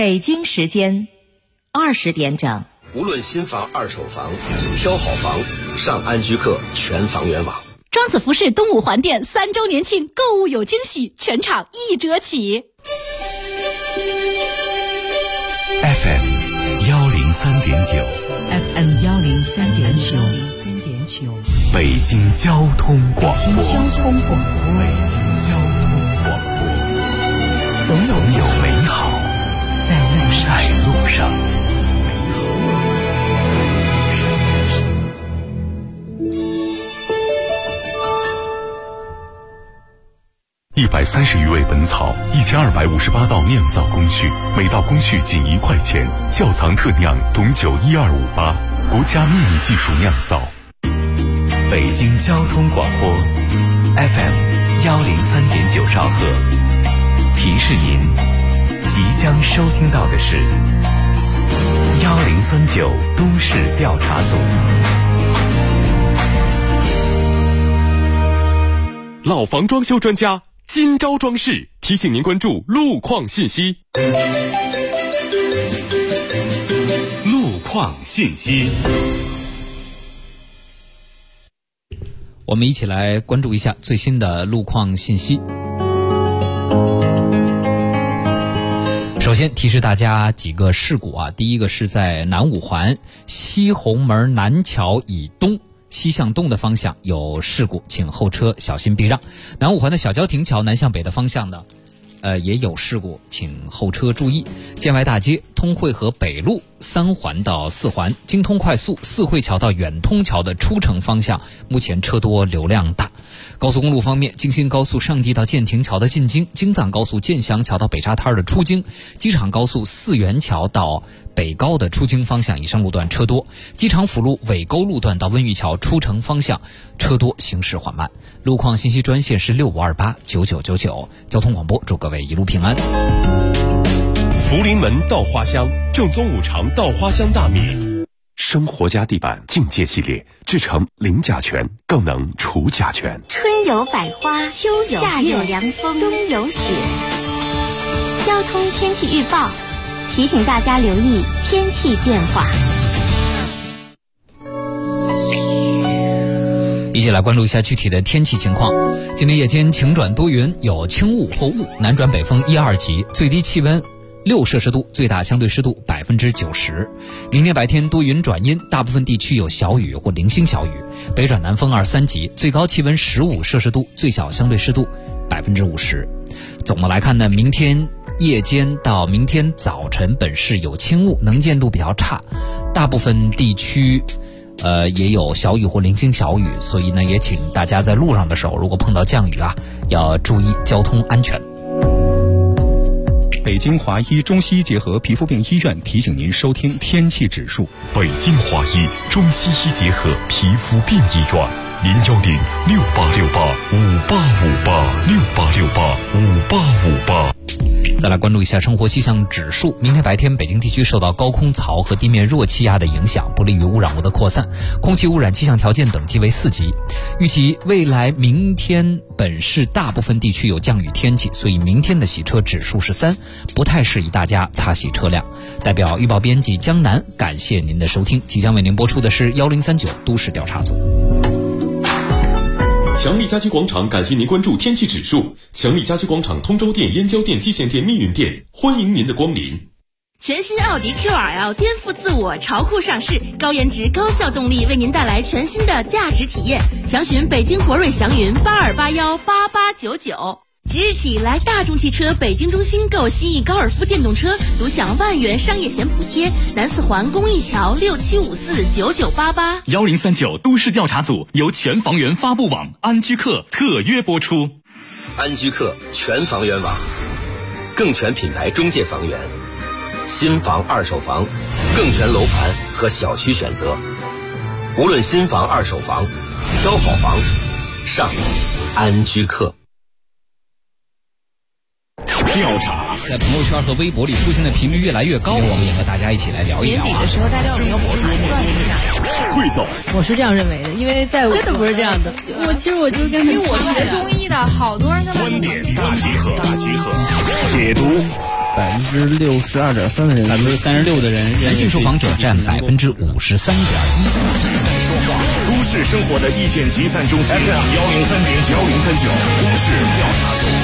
北京时间20点整。 无论新房二手房，挑好房上安居客全房源网。 庄子服饰东五环店3周年庆购物有惊喜，全场1折起。 FM 103.9 FM 103.9 北京交通广播。 北京交通广播，总有美好在路上。 130余味本草，1258道酿造工序，每道工序仅1块钱。窖藏特酿董酒12588，国家秘密技术酿造。 北京交通广播 FM 103.9兆赫。提示您，即将收听到的是1039都市调查组。 老房装修专家今朝装饰提醒您关注路况信息。 路况信息， 我们一起来关注一下最新的路况信息。首先提示大家几个事故啊，第一个是在南五环西红门南桥以东西向东的方向有事故，请后车小心避让。南五环的小郊亭桥南向北的方向呢，也有事故，请后车注意。建外大街通惠河北路3环到4环，京通快速四惠桥到远通桥的出城方向目前车多流量大。高速公路方面，京新高速上地到建亭桥的进京，京藏高速建祥桥到北沙滩的出京，机场高速四元桥到北高的出京方向以上路段车多，机场辅路尾沟路段到温榆桥出城方向车多，行驶缓慢。路况信息专线是65289999。交通广播祝各位一路平安。 福临门稻花香，正宗五常稻花香大米。 生活家地板境界系列制成零甲醛，更能除甲醛。 春有百花，秋有夏有凉风，冬有雪。交通天气预报提醒大家留意天气变化。 一起来关注一下具体的天气情况。今天夜间晴转多云，有轻雾或雾，南转北风1、2级，最低气温6摄氏度，最大相对湿度90%。明天白天多云转阴，大部分地区有小雨或零星小雨，北转南风2、3级，最高气温15摄氏度，最小相对湿度50%。总的来看呢，明天夜间到明天早晨本市有轻雾，能见度比较差，大部分地区也有小雨或零星小雨，所以呢，也请大家在路上的时候，如果碰到降雨啊，要注意交通安全。 北京华医中西医结合皮肤病医院提醒您收听天气指数。 北京华医中西医结合皮肤病医院，0106868585858，68685858。 再来关注一下生活气象指数。明天白天北京地区受到高空槽和地面弱气压的影响，不利于污染物的扩散，空气污染气象条件等级为4级。预计未来明天本市大部分地区有降雨天气，所以明天的洗车指数是3，不太适宜大家擦洗车辆。代表预报编辑江南感谢您的收听，即将为您播出的是1039都市调查组。 强力家居广场感谢您关注天气指数。强力家居广场通州店、燕郊店、蓟县店、密云店，欢迎您的光临。 全新奥迪 QRL 颠覆自我，潮酷上市，高颜值高效动力为您带来全新的价值体验。详询北京博瑞祥云82818899。即日起来大众汽车北京中心购蜥蜴高尔夫电动车，独享万元商业险补贴。南四环公益桥67549988。 1039都市调查组由全房源发布网安居客特约播出。 安居客全房源网，更全品牌中介房源，新房二手房，更全楼盘和小区选择。无论新房二手房，挑好房上安居客。 调查在朋友圈和微博里出现的频率越来越高，我们也和大家一起来聊一聊。 年底的时候，大家有没有盘算一下？ 汇总， 我是这样认为的，因为在真的不是这样的。其实我就跟因为我学中医的，好多人跟他观点大集合，解读 62.3%的人 ，36%的人，男性受访者占53.1%。 都市生活的意见集散中心，103.9，都市调查组。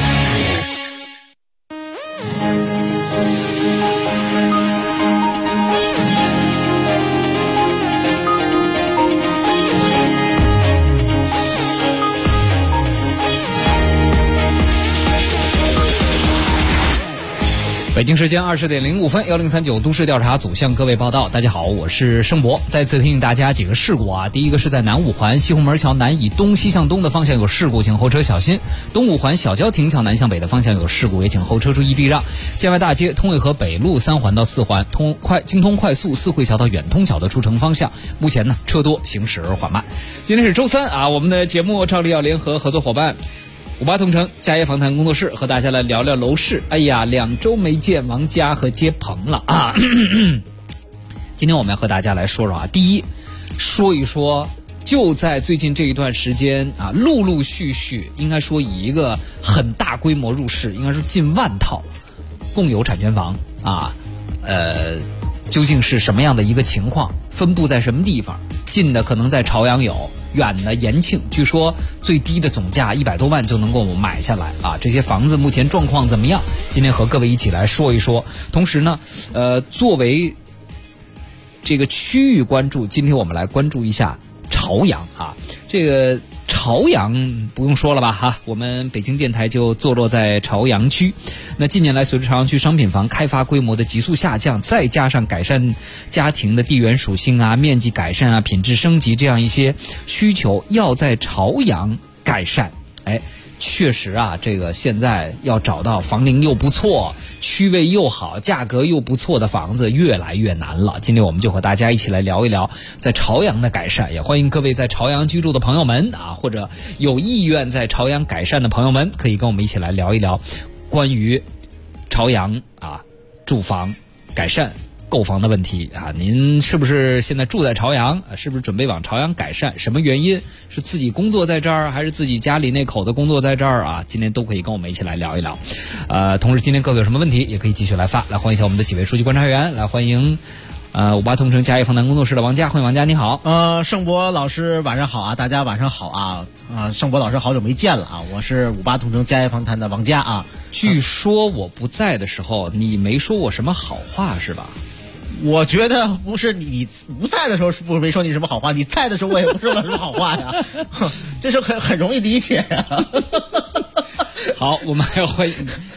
北京时间20:05，103.9都市调查组向各位报道。大家好，我是盛博。再次提醒大家几个事故啊。第一个是在南五环西红门桥南以东西向东的方向有事故，请后车小心。东五环小郊亭桥南向北的方向有事故，也请后车注意避让。建外大街、通渭河北路3环到4环、京通快速四惠桥到远通桥的出城方向，目前呢车多，行驶缓慢。今天是周三啊，我们的节目照例要联合合作伙伴58同城家业访谈工作室和大家来聊聊楼市。哎呀，2周没见王佳和接鹏了啊！今天我们要和大家来说说啊，第一，说一说就在最近这一段时间啊，陆陆续续应该说以一个很大规模入市，应该说近万套共有产权房啊，究竟是什么样的一个情况？分布在什么地方？近的可能在朝阳有。远的延庆，据说最低的总价100多万就能够买下来啊！这些房子目前状况怎么样？今天和各位一起来说一说。同时呢，作为这个区域关注，今天我们来关注一下朝阳啊。这个朝阳不用说了吧哈，我们北京电台就坐落在朝阳区。那近年来随着朝阳区商品房开发规模的急速下降，再加上改善家庭的地缘属性啊、面积改善啊、品质升级这样一些需求，要在朝阳改善，确实啊，这个现在要找到房龄又不错、区位又好、价格又不错的房子越来越难了。今天我们就和大家一起来聊一聊在朝阳的改善，也欢迎各位在朝阳居住的朋友们啊，或者有意愿在朝阳改善的朋友们，可以跟我们一起来聊一聊关于朝阳啊住房改善购房的问题啊。您是不是现在住在朝阳？是不是准备往朝阳改善？什么原因？是自己工作在这儿，还是自己家里那口子工作在这儿啊？今天都可以跟我们一起来聊一聊。同时今天各位有什么问题，也可以继续来发。来欢迎一下我们的几位数据观察员，来欢迎58同城家业访谈工作室的王佳，欢迎王佳，你好。 盛博老师晚上好啊，大家晚上好啊。盛博老师好久没见了啊，我是58同城家业访谈的王佳啊。 据说我不在的时候，你没说我什么好话是吧？ 我觉得不是你不在的时候是不是没说你什么好话，你在的时候我也不说了什么好话呀，这是很容易理解呀。 好，我们还要欢迎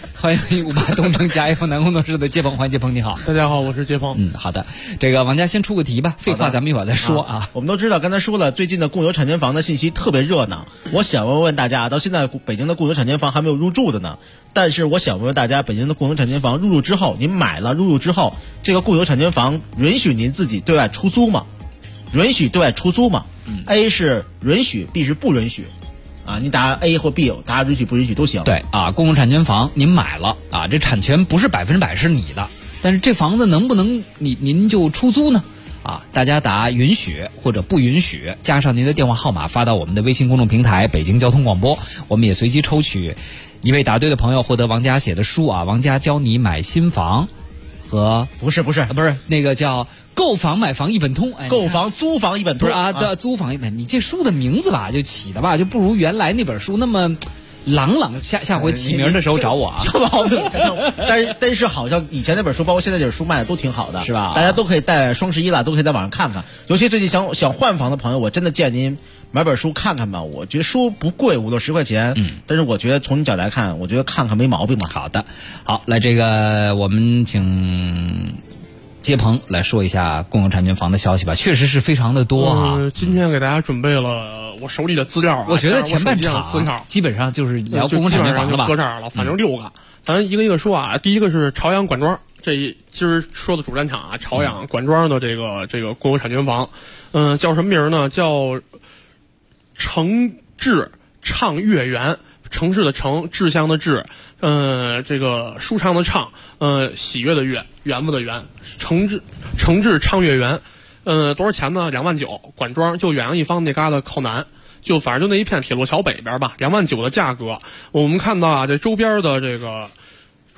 58同城家业访谈工作室的接鹏，欢迎接鹏，你好。 大家好，我是接鹏。 好的，这个王佳先出个题吧，废话咱们一会儿再说啊。 我们都知道，刚才说了，最近的共有产权房的信息特别热闹。我想问问大家，到现在北京的共有产权房还没有入住的呢，但是我想问问大家，北京的共有产权房入住之后，您买了入住之后，这个共有产权房允许您自己对外出租吗？允许对外出租吗？A 是允许， B 是不允许。你答 A 或 B， 答允许不允许都行。 对啊，公共产权房您买了啊，这产权不是100%是你的，但是这房子能不能您就出租呢？啊，大家答允许或者不允许，加上您的电话号码发到我们的微信公众平台北京交通广播，我们也随机抽取一位答对的朋友，获得王佳写的书啊，王佳教你买新房和不是那个叫购房买房一本通， 购房租房一本通不是啊，租房一本，你这书的名字吧就起的吧就不如原来那本书那么朗朗。下回起名的时候找我啊。 但是好像以前那本书，包括现在这本书卖的都挺好的， 是吧？ 大家都可以在双11了，都可以在网上看看。尤其最近想换房的朋友，我真的建议您买本书看看吧。我觉得书不贵，5、60块钱，但是我觉得从你角度来看，我觉得看看没毛病嘛。 好的，好，来这个我们请接鹏来说一下共有产权房的消息吧，确实是非常的多啊。 今天给大家准备了我手里的资料啊， 我觉得前半场基本上就是聊共有产权房了吧， 搁这儿了，反正6个，咱一个一个说啊。第一个是朝阳管庄，这今儿说的主战场啊，朝阳管庄的这个共有产权房，叫什么名呢？叫城至畅悦园。城市的城，志向的志，这个舒畅的畅，喜悦的悦，园子的园，城至畅悦园，多少钱呢？2万9，管庄就远洋一方那旮瘩靠南，就反正就那一片铁路桥北边吧，2万9的价格。我们看到啊，这周边的这个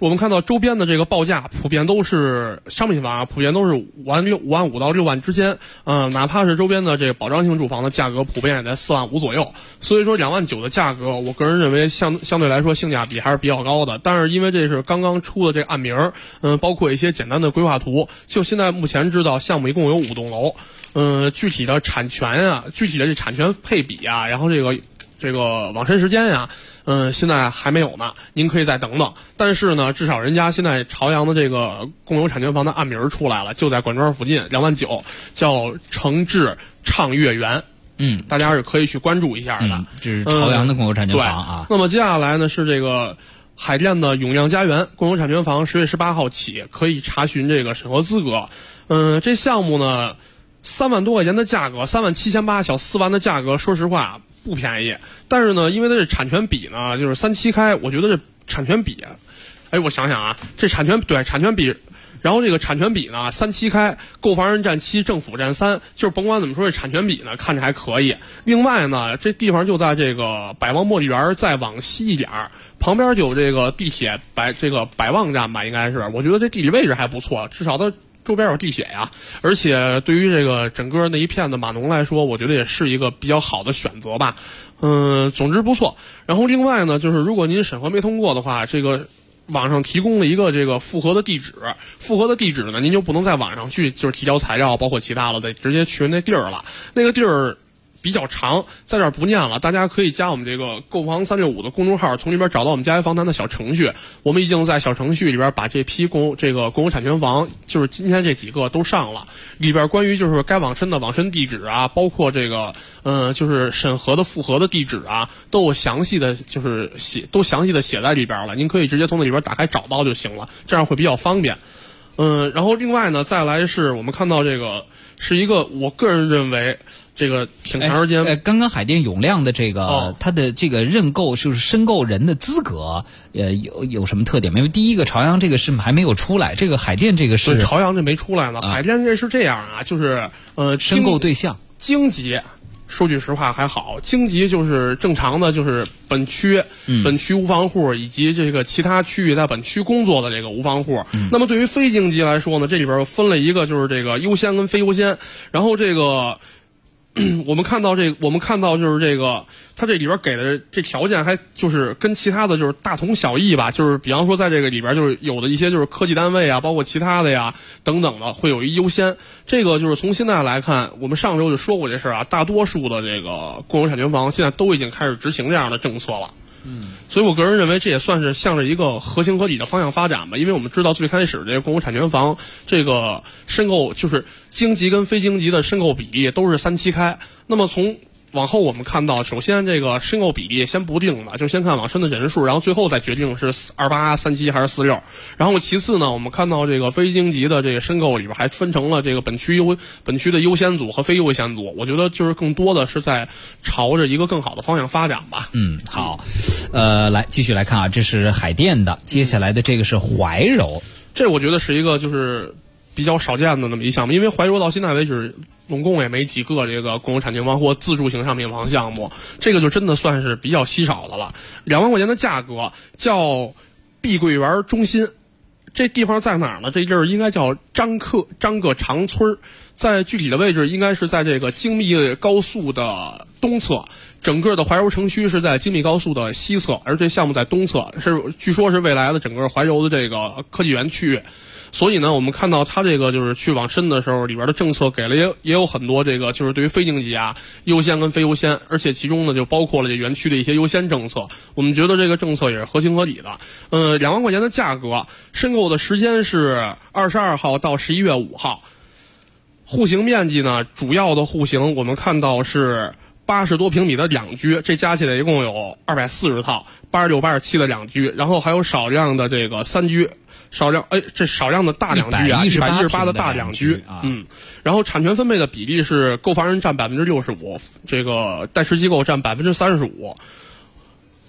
我们看到周边的这个报价普遍都是商品房啊，普遍都是5万5到6万之间，哪怕是周边的这个保障性住房的价格普遍也在4万5左右。所以说2万9的价格，我个人认为相对来说性价比还是比较高的。但是因为这是刚刚出的这个案名，包括一些简单的规划图，就现在目前知道项目一共有5栋楼，具体的产权啊，具体的这产权配比啊，然后这个网申时间呀，现在还没有呢，您可以再等等。但是呢，至少人家现在朝阳的这个共有产权房的案名出来了，就在管庄附近，2万9，叫诚志畅悦园。大家是可以去关注一下的。 这是朝阳的共有产权房啊。 那么接下来呢是这个海淀的永亮家园共有产权房，10月18号起可以查询这个审核资格。这项目呢3万多块钱的价格，3万7800小4万的价格，说实话不便宜。但是呢，因为它这产权比呢就是3七开，我觉得这产权比，我想想啊，这产权比。然后这个产权比呢，3七开，购房人占7，政府占3，就是甭管怎么说，这产权比呢看着还可以。另外呢，这地方就在这个百望茉莉园再往西一点，旁边就有这个地铁百望站吧，应该是。我觉得这地理位置还不错，至少它周边有地铁呀。而且对于这个整个那一片的码农来说，我觉得也是一个比较好的选择吧。总之不错。然后另外呢，就是如果您审核没通过的话，这个网上提供了一个这个复核的地址，复核的地址呢，您就不能在网上去就是提交材料，包括其他的，得直接去那地儿了。那个地儿比较长，在这儿不念了，大家可以加我们这个购房365的公众号，从里边找到我们家园房谈的小程序。我们已经在小程序里边把这批共有产权房，就是今天这几个都上了，里边关于就是该网申的网申地址啊，包括这个就是审核的复核的地址啊，都有详细的就是写在里边了，您可以直接从那里边打开找到就行了，这样会比较方便。然后另外呢，再来是我们看到这个是一个我个人认为这个挺长时间。 刚刚海淀永亮的这个，它的这个认购就是申购人的资格，有什么特点没有？第一个朝阳这个是还没有出来，这个海淀这个是朝阳这没出来呢。海淀这是这样啊，就是申购对象京级。说句实话还好，京级就是正常的，就是本区无房户以及这个其他区域在本区工作的这个无房户。那么对于非京级来说呢，这里边分了一个就是这个优先跟非优先。然后这个我们看到就是这个它这里边给的这条件还就是跟其他的就是大同小异吧，就是比方说在这个里边就是有的一些就是科技单位啊，包括其他的呀等等的会有一优先。这个就是从现在来看，我们上周就说过这事啊，大多数的这个共有产权房现在都已经开始执行这样的政策了。所以我个人认为这也算是向着一个合情合理的方向发展吧。因为我们知道最开始这个共有产权房这个申购就是京级跟非京级的申购比例都是3七开，那么从往后我们看到，首先这个申购比例先不定的，就先看网申的人数，然后最后再决定是28、37还是46。然后其次呢，我们看到这个非京级的这个申购里边还分成了这个本区的优先组和非优先组。我觉得就是更多的是在朝着一个更好的方向发展吧。 好，来继续来看啊，这是海淀的，接下来的这个是怀柔， 这我觉得是一个就是比较少见的那么一项目，因为怀柔到现在为止总共也没几个这个共有产权房或自住型商品房项目，这个就真的算是比较稀少的了。2万块钱的价格，叫碧桂园中心，这地方在哪儿呢？这地儿应该叫张各长村，在具体的位置应该是在这个京密高速的东侧。整个的怀柔城区是在京密高速的西侧，而这项目在东侧，据说是未来的整个怀柔的这个科技园区域。所以呢，我们看到它这个就是去网申的时候，里边的政策给了也有很多这个就是对于非京级啊优先跟非优先，而且其中呢就包括了这园区的一些优先政策。我们觉得这个政策也是合情合理的。2万块钱的价格，申购的时间是22号到11月5号。户型面积呢，主要的户型我们看到是80多平米的两居，这加起来一共有240套，86、87的两居，然后还有少量的这个3居。少量的大两居啊，118的大两居然后产权分配的比例是购房人占65%，这个代持机构占35%。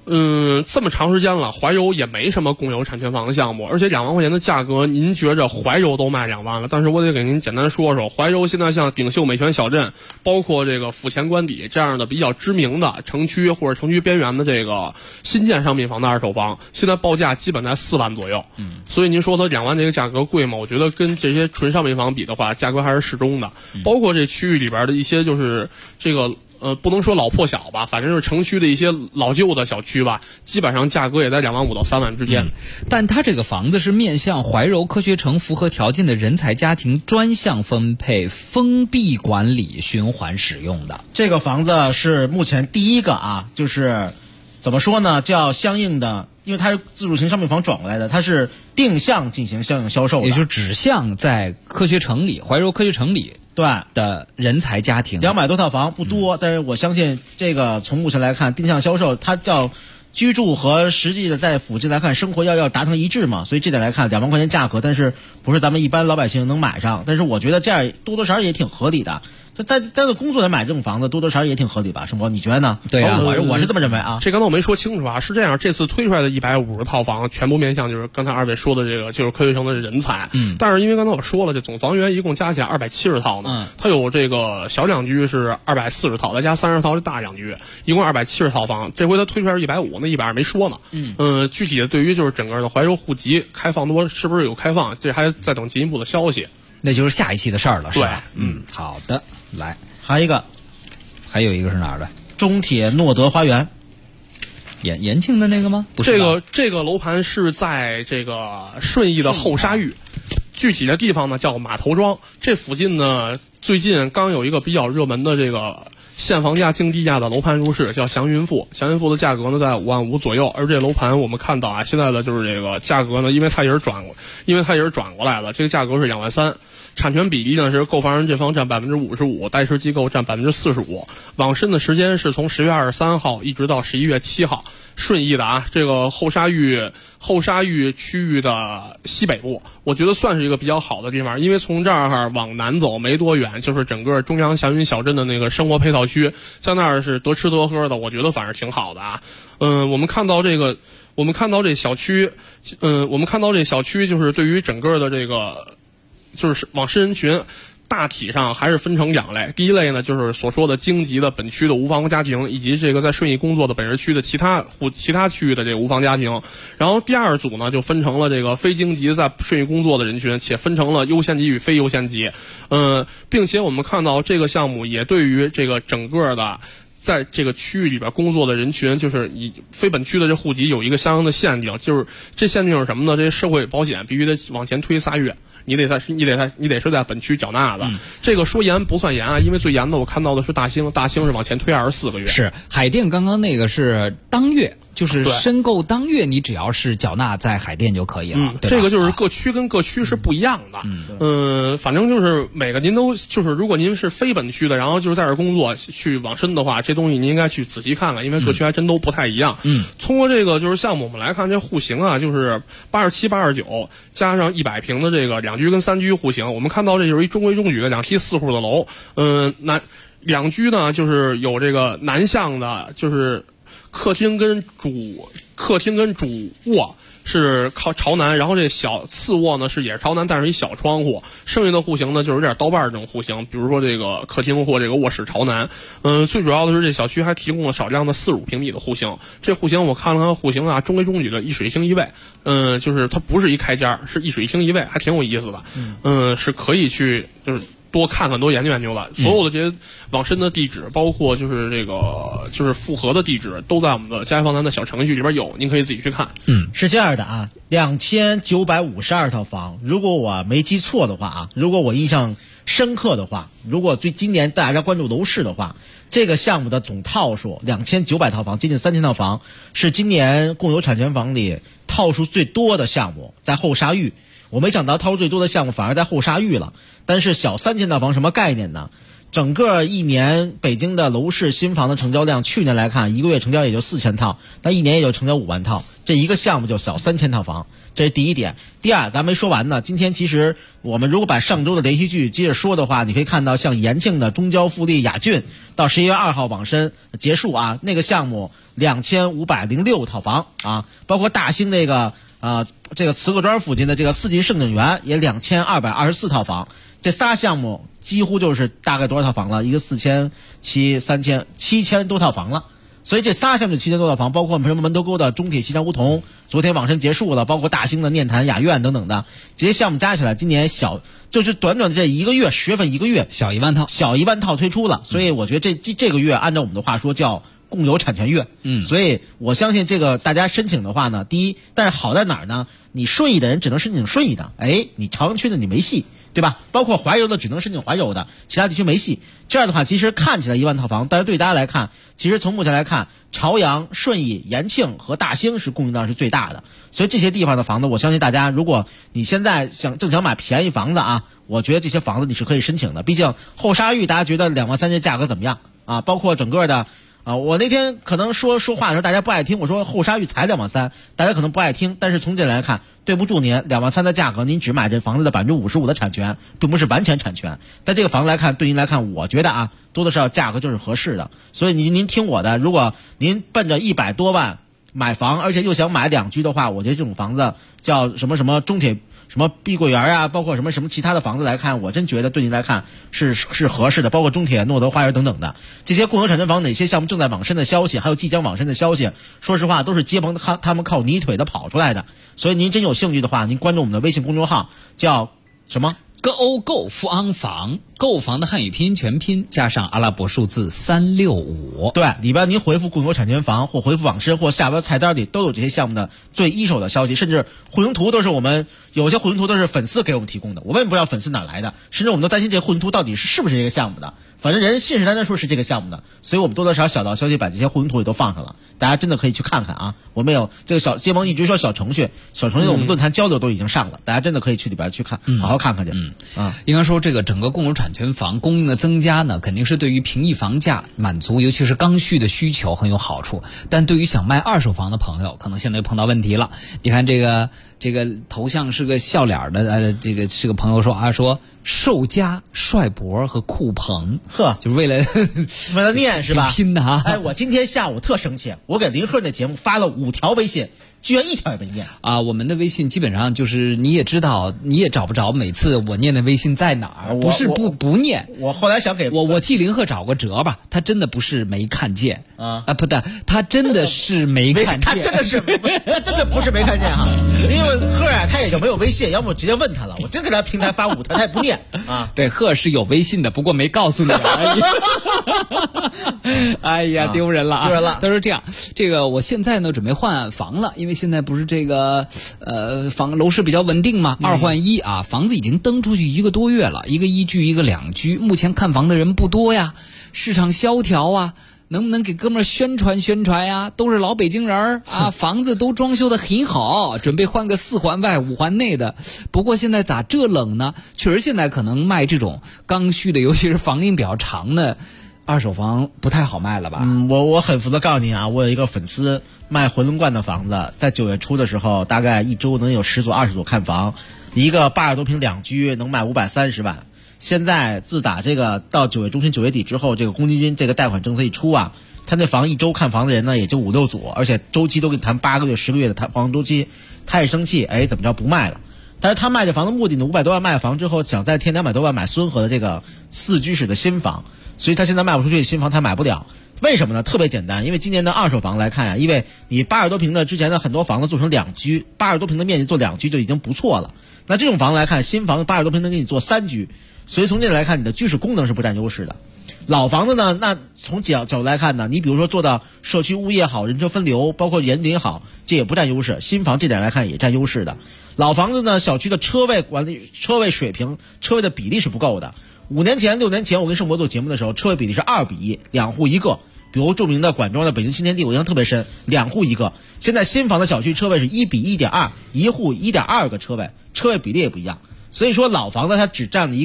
这么长时间了，怀柔也没什么共有产权房的项目，而且2万块钱的价格，您觉着怀柔都卖2万了，但是我得给您简单说说，怀柔现在像鼎秀美泉小镇，包括这个府前官邸这样的比较知名的城区或者城区边缘的这个新建商品房的二手房，现在报价基本在4万左右。所以您说它2万这个价格贵吗？我觉得跟这些纯商品房比的话，价格还是适中的。包括这区域里边的一些就是这个。不能说老破小吧，反正是城区的一些老旧的小区吧，基本上价格也在2万5到3万之间。 但它这个房子是面向怀柔科学城符合条件的人才家庭专项分配、封闭管理、循环使用的。 这个房子是目前第一个啊，就是怎么说呢，叫相应的，因为它是自主型商品房转过来的，它是定向进行相应销售的， 也就是指向在科学城里、怀柔科学城里。 对的人才家庭 200多套房不多，但是我相信这个从目前来看，定向销售它叫居住和实际的在附近来看生活要达成一致嘛，所以这点来看2万块钱价格，但是不是咱们一般老百姓能买上，但是我觉得这样多多少少也挺合理的。在工作人买这种房子多多少少也挺合理吧，生活你觉得呢？ 对啊， 我是这么认为啊。 这刚才我没说清楚啊，是这样，这次推出来的150套房全部面向就是刚才二位说的这个就是科学城的人才。但是因为刚才我说了，这总房源一共加起来270套呢，它有这个小两居是240套，再加30套是大两居，一共270套房。这回它推出来是150，那120没说呢。具体的对于就是整个的怀柔户籍开放多是不是有开放，这还在等进一步的消息。 那就是下一期的事儿了，是吧？ 对， 好的。来， 还有一个是哪儿的？中铁诺德花园， 延庆的那个吗？不是， 这个楼盘是在这个顺义的后沙峪，具体的地方呢叫马头庄。这附近呢，最近刚有一个比较热门的这个现房价竞地价的楼盘入市，叫祥云富。祥云富的价格呢在5万5左右，而这楼盘我们看到啊，现在的就是这个价格呢，因为它也是转过来的，这个价格是2万3。产权比例呢是购房人这方占55%，代持机构占45%。网申的时间是从10月23号一直到11月7号。顺义的啊，这个后沙峪区域的西北部，我觉得算是一个比较好的地方，因为从这儿往南走没多远，就是整个中央祥云小镇的那个生活配套区，在那儿是得吃得喝的，我觉得反正挺好的啊。我们看到这小区就是对于整个的这个就是往深人群。大体上还是分成2类，第一类呢就是所说的京籍的本区的无房家庭，以及这个在顺义工作的本市区的其他区域的这个无房家庭。然后第二组呢就分成了这个非京籍在顺义工作的人群，且分成了优先级与非优先级。并且我们看到这个项目也对于这个整个的在这个区域里边工作的人群，就是以非本区的这户籍有一个相应的限定，就是这限定是什么呢？这些社会保险必须得往前推3月。你得是在本区缴纳的。这个说严不算严啊，因为最严的我看到的是大兴是往前推24个月。 是海淀刚刚那个是当月，就是申购当月你只要是缴纳在海淀就可以了。 这个就是各区跟各区是不一样的。反正就是每个您都就是如果您是非本区的，然后就是在这工作去往申的话，这东西您应该去仔细看看，因为各区还真都不太一样。通过这个就是项目我们来看，这户型啊就是87、89加上100平的这个2居跟3居户型，我们看到这就是一中规中矩的2梯4户的楼。2居呢就是有这个南向的，就是客厅跟主卧是靠朝南，然后这小次卧呢也是朝南，但是一小窗户。剩下的户型呢就是有点刀把这种户型，比如说这个客厅或这个卧室朝南。最主要的是这小区还提供了少量的45平米的户型。这户型我看了看户型啊，中规中矩的一水一厅一卫。就是它不是一开间，是一水一厅一卫，还挺有意思的。是可以去就是多看看多研究研究的。所有的这些往深的地址，包括就是这个就是复合的地址，都在我们的家房南的小程序里边有，您可以自己去看。 是这样的啊，2952套房，如果我没记错的话啊，如果我印象深刻的话，如果今年大家关注楼市的话，这个项目的总套数2900套房，接近3000套房，是今年共有产权房里套数最多的项目，在后沙峪。我没想到套数最多的项目反而在后沙峪了。但是小3000套房什么概念呢？ 整个一年北京的楼市新房的成交量，去年来看一个月成交也就4000套，那一年也就成交5万套，这一个项目就小3000套房，这是第一点。第二，咱没说完呢，今天其实我们如果把上周的连续剧接着说的话，你可以看到像延庆的中交富力雅骏到11月2号网申结束啊，那个项目2506套房啊，包括大兴那个这个慈各庄附近的这个四季盛景园也2224套房，这仨项目几乎就是大概多少套房了？一个4700、3000、7000多套房了。所以这仨项目就7000多套房，包括什么门头沟的中铁西山梧桐，昨天网申结束了，包括大兴的念坛雅苑等等的这些项目加起来，今年就是短短的这一个月，10月份一个月小1万套推出了。所以我觉得这个月按照我们的话说叫共有产权月。所以我相信这个大家申请的话呢，第一，但是好在哪儿呢？你顺义的人只能申请顺义的，你朝阳区的你没戏，对吧？包括怀柔的只能申请怀柔的，其他地区没戏。这样的话，其实看起来1万套房，但是对大家来看，其实从目前来看，朝阳、顺义、延庆和大兴是供应量是最大的。所以这些地方的房子，我相信大家，如果你现在正想买便宜房子啊，我觉得这些房子你是可以申请的。毕竟后沙峪大家觉得2万3千价格怎么样啊？包括整个的我那天可能说话的时候大家不爱听，我说后沙峪才2万3，大家可能不爱听，但是从这来看，对不住您，2万3的价格，您只买这房子的55%的产权，并不是完全产权。但这个房子来看，对您来看，我觉得多多少少价格就是合适的。所以您听我的，如果您奔着100多万买房，而且又想买2居的话，我觉得这种房子叫什么中铁。什么碧桂园啊，包括什么其他的房子来看，我真觉得对您来看是合适的，包括中铁、诺德花园等等的这些共有产权房，哪些项目正在网申的消息，还有即将网申的消息，说实话都是街坊他们靠泥腿的跑出来的。所以您真有兴趣的话，您关注我们的微信公众号，叫什么购富安房，购房的汉语拼音全拼加上阿拉伯数字365， 对，里边您回复共有产权房或回复网申或下边菜单里都有这些项目的最一手的消息，甚至户型图都是我们有些户型图都是粉丝给我们提供的，我们也不知道粉丝哪来的，甚至我们都担心这户型图到底是不是这个项目的。反正人信誓旦旦说是这个项目的，所以我们多多少少小道消息把这些户型图也都放上了，大家真的可以去看看啊。我们有这个街坊一直说小程序我们论坛交流都已经上了，大家真的可以去里边去看，好好看看去。 应该说这个整个共有产权房供应的增加呢，肯定是对于平抑房价满足，尤其是刚需的需求很有好处。但对于想卖二手房的朋友，可能现在碰到问题了。你看这个头像是个笑脸的，这个是个朋友说寿家、帅博和酷鹏，就是为了念是吧？ 拼的哈！ 我今天下午特生气，我给林鹤那节目发了5条微信，居然1条也没念啊！我们的微信基本上就是你也知道，你也找不着每次我念的微信在哪儿，不是不念。 我后来想给我替林鹤找个辙吧，他真的不是没看见不对，他真的是没看见， 他真的不是没看见哈，因为鹤他也就没有微信，要么我直接问他了，我真给他平台发5条，他也不念啊。 对，鹤是有微信的，不过没告诉你而已。哎呀，丢人了啊！ 丢人了。 他说这样，这个我现在呢准备换房了，因为现在不是这个楼市比较稳定嘛，2换1啊，房子已经登出去1个多月了，一个1居一个2居，目前看房的人不多呀，市场萧条啊。能不能给哥们儿宣传呀？都是老北京人啊，房子都装修得很好，准备换个4环外5环内的。不过现在咋这冷呢？确实现在可能卖这种刚需的，尤其是房龄比较长的二手房不太好卖了吧？ 我很服的告诉你啊，我有一个粉丝卖回龙观的房子，在9月初的时候，大概1周能有10组20组看房，一个80多平2居能卖530万。现在自打这个到9月中旬9月底之后，这个公积金这个贷款政策一出啊，他那房1周看房的人呢也就5、6组，而且周期都给谈8个月10个月的谈房周期，他也生气，怎么着不卖了？但是他卖这房的目的呢，500多万卖房之后，想再添200多万买孙河的这个4居室的新房，所以他现在卖不出去新房，他买不了。为什么呢？特别简单，因为今年的二手房来看因为你80多平的之前的很多房子做成2居，80多平的面积做2居就已经不错了。那这种房来看，新房80多平能给你做3居。所以从这来看，你的居室功能是不占优势的。老房子呢，那从角度来看呢，你比如说做到社区物业好、人车分流，包括园林好，这也不占优势。新房这点来看也占优势的。老房子呢，小区的车位管理、车位水平、车位的比例是不够的。5年前、6年前，我跟盛博做节目的时候，车位比例是2比1，2户1个。比如著名的管庄的北京新天地，我印象特别深，2户1个。现在新房的小区车位是1比1.2，1户1.2个车位，车位比例也不一样。所以说老房子它只占了一个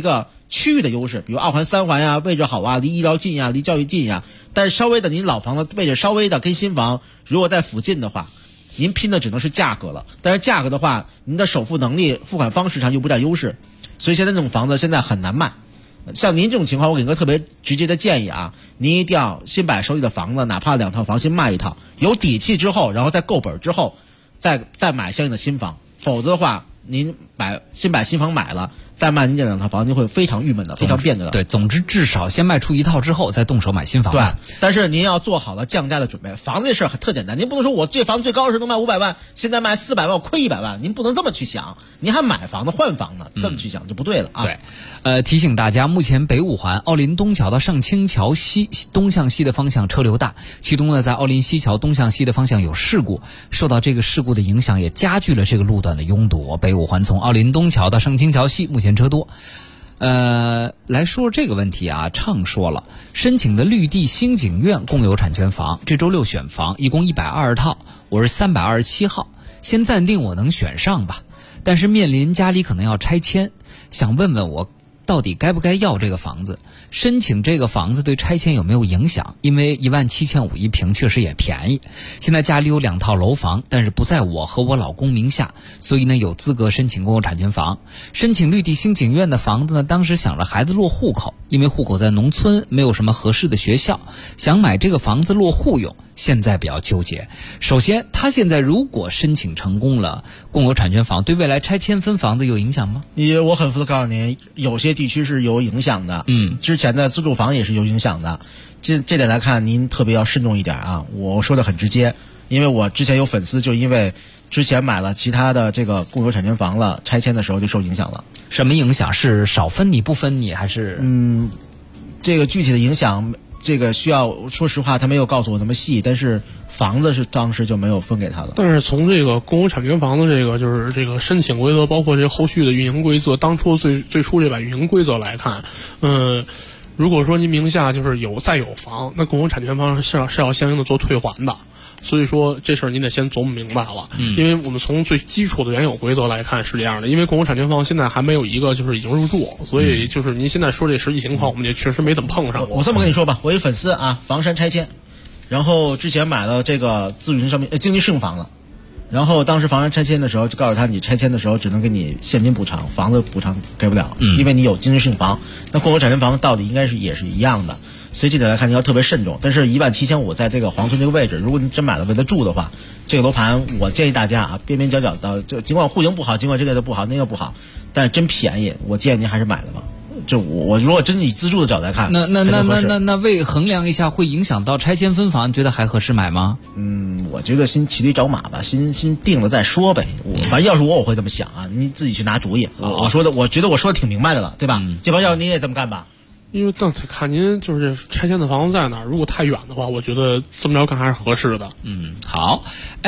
区域的优势，比如2环、3环呀，位置好啊，离医疗近呀，离教育近呀。但是稍微的您老房的位置稍微的跟新房如果在附近的话，您拼的只能是价格了。但是价格的话，您的首付能力、付款方式上又不占优势，所以现在这种房子现在很难卖。像您这种情况，我给您个特别直接的建议啊，您一定要先把手里的房子，哪怕2套房先卖一套，有底气之后，然后再够本之后，再买相应的新房。否则的话，您先把新房买了，再卖您这2套房，您会非常郁闷的，非常别扭的。 对，总之至少先卖出一套之后，再动手买新房。 对，但是您要做好了降价的准备。房子这事儿特简单，您不能说我这房子最高时能卖500万，现在卖400万，我亏100万，您不能这么去想。您还买房子换房呢，这么去想就不对了啊。 对，提醒大家，目前北5环奥林东桥到上清桥西东向西的方向车流大，其中呢，在奥林西桥东向西的方向有事故，受到这个事故的影响，也加剧了这个路段的拥堵。北5环从奥林东桥到上清桥西，目前车多。来说这个问题啊，畅说了，申请的绿地新景苑共有产权房，这周6选房，一共120套，我是327号，先暂定我能选上吧，但是面临家里可能要拆迁，想问问我到底该不该要这个房子？申请这个房子对拆迁有没有影响？因为17500一平确实也便宜。现在家里有2套楼房，但是不在我和我老公名下，所以呢有资格申请公有产权房。申请绿地新景苑的房子呢，当时想着孩子落户口，因为户口在农村，没有什么合适的学校，想买这个房子落户用。现在比较纠结。首先，他现在如果申请成功了共有产权房，对未来拆迁分房子有影响吗？ 我很负责告诉您，有些地区是有影响的。之前的自住房也是有影响的。这点来看，您特别要慎重一点啊！我说的很直接，因为我之前有粉丝就因为之前买了其他的这个共有产权房了，拆迁的时候就受影响了。 什么影响？是少分你不分你，还是？ 这个具体的影响。这个需要说实话，他没有告诉我那么细，但是房子是当时就没有分给他了。 但是从这个共有产权房的这个就是这个申请规则，包括这后续的运营规则，当初最初这版运营规则来看，如果说您名下就是再有房，那共有产权房是要相应的做退还的。所以说这事儿您得先琢磨明白了，因为我们从最基础的原有规则来看是这样的，因为共有产权房现在还没有一个就是已经入住，所以就是您现在说这实际情况，我们也确实没怎么碰上。 我这么跟你说吧，我一粉丝啊，房山拆迁，然后之前买了这个自住上面经济适用房了，然后当时房山拆迁的时候就告诉他，你拆迁的时候只能给你现金补偿，房子补偿给不了，因为你有经济适用房。那共有产权房道理应该也是一样的。所以这点来看，你要特别慎重。但是17500在这个黄村这个位置，如果你真买了为了住的话，这个楼盘我建议大家啊，边边角角的，就尽管户型不好，尽管这个不好那个不好，但是真便宜，我建议您还是买了吧。就我如果真以自住的角度来看， 那为衡量一下会影响到拆迁分房，觉得还合适买吗？ 我觉得先骑驴找马吧，先定了再说呗。反正要是我会这么想啊，你自己去拿主意。我觉得我说的挺明白的了，对吧？这帮要你也这么干吧。 因为看您就是拆迁的房子在哪儿，如果太远的话，我觉得这么着看还是合适的。 好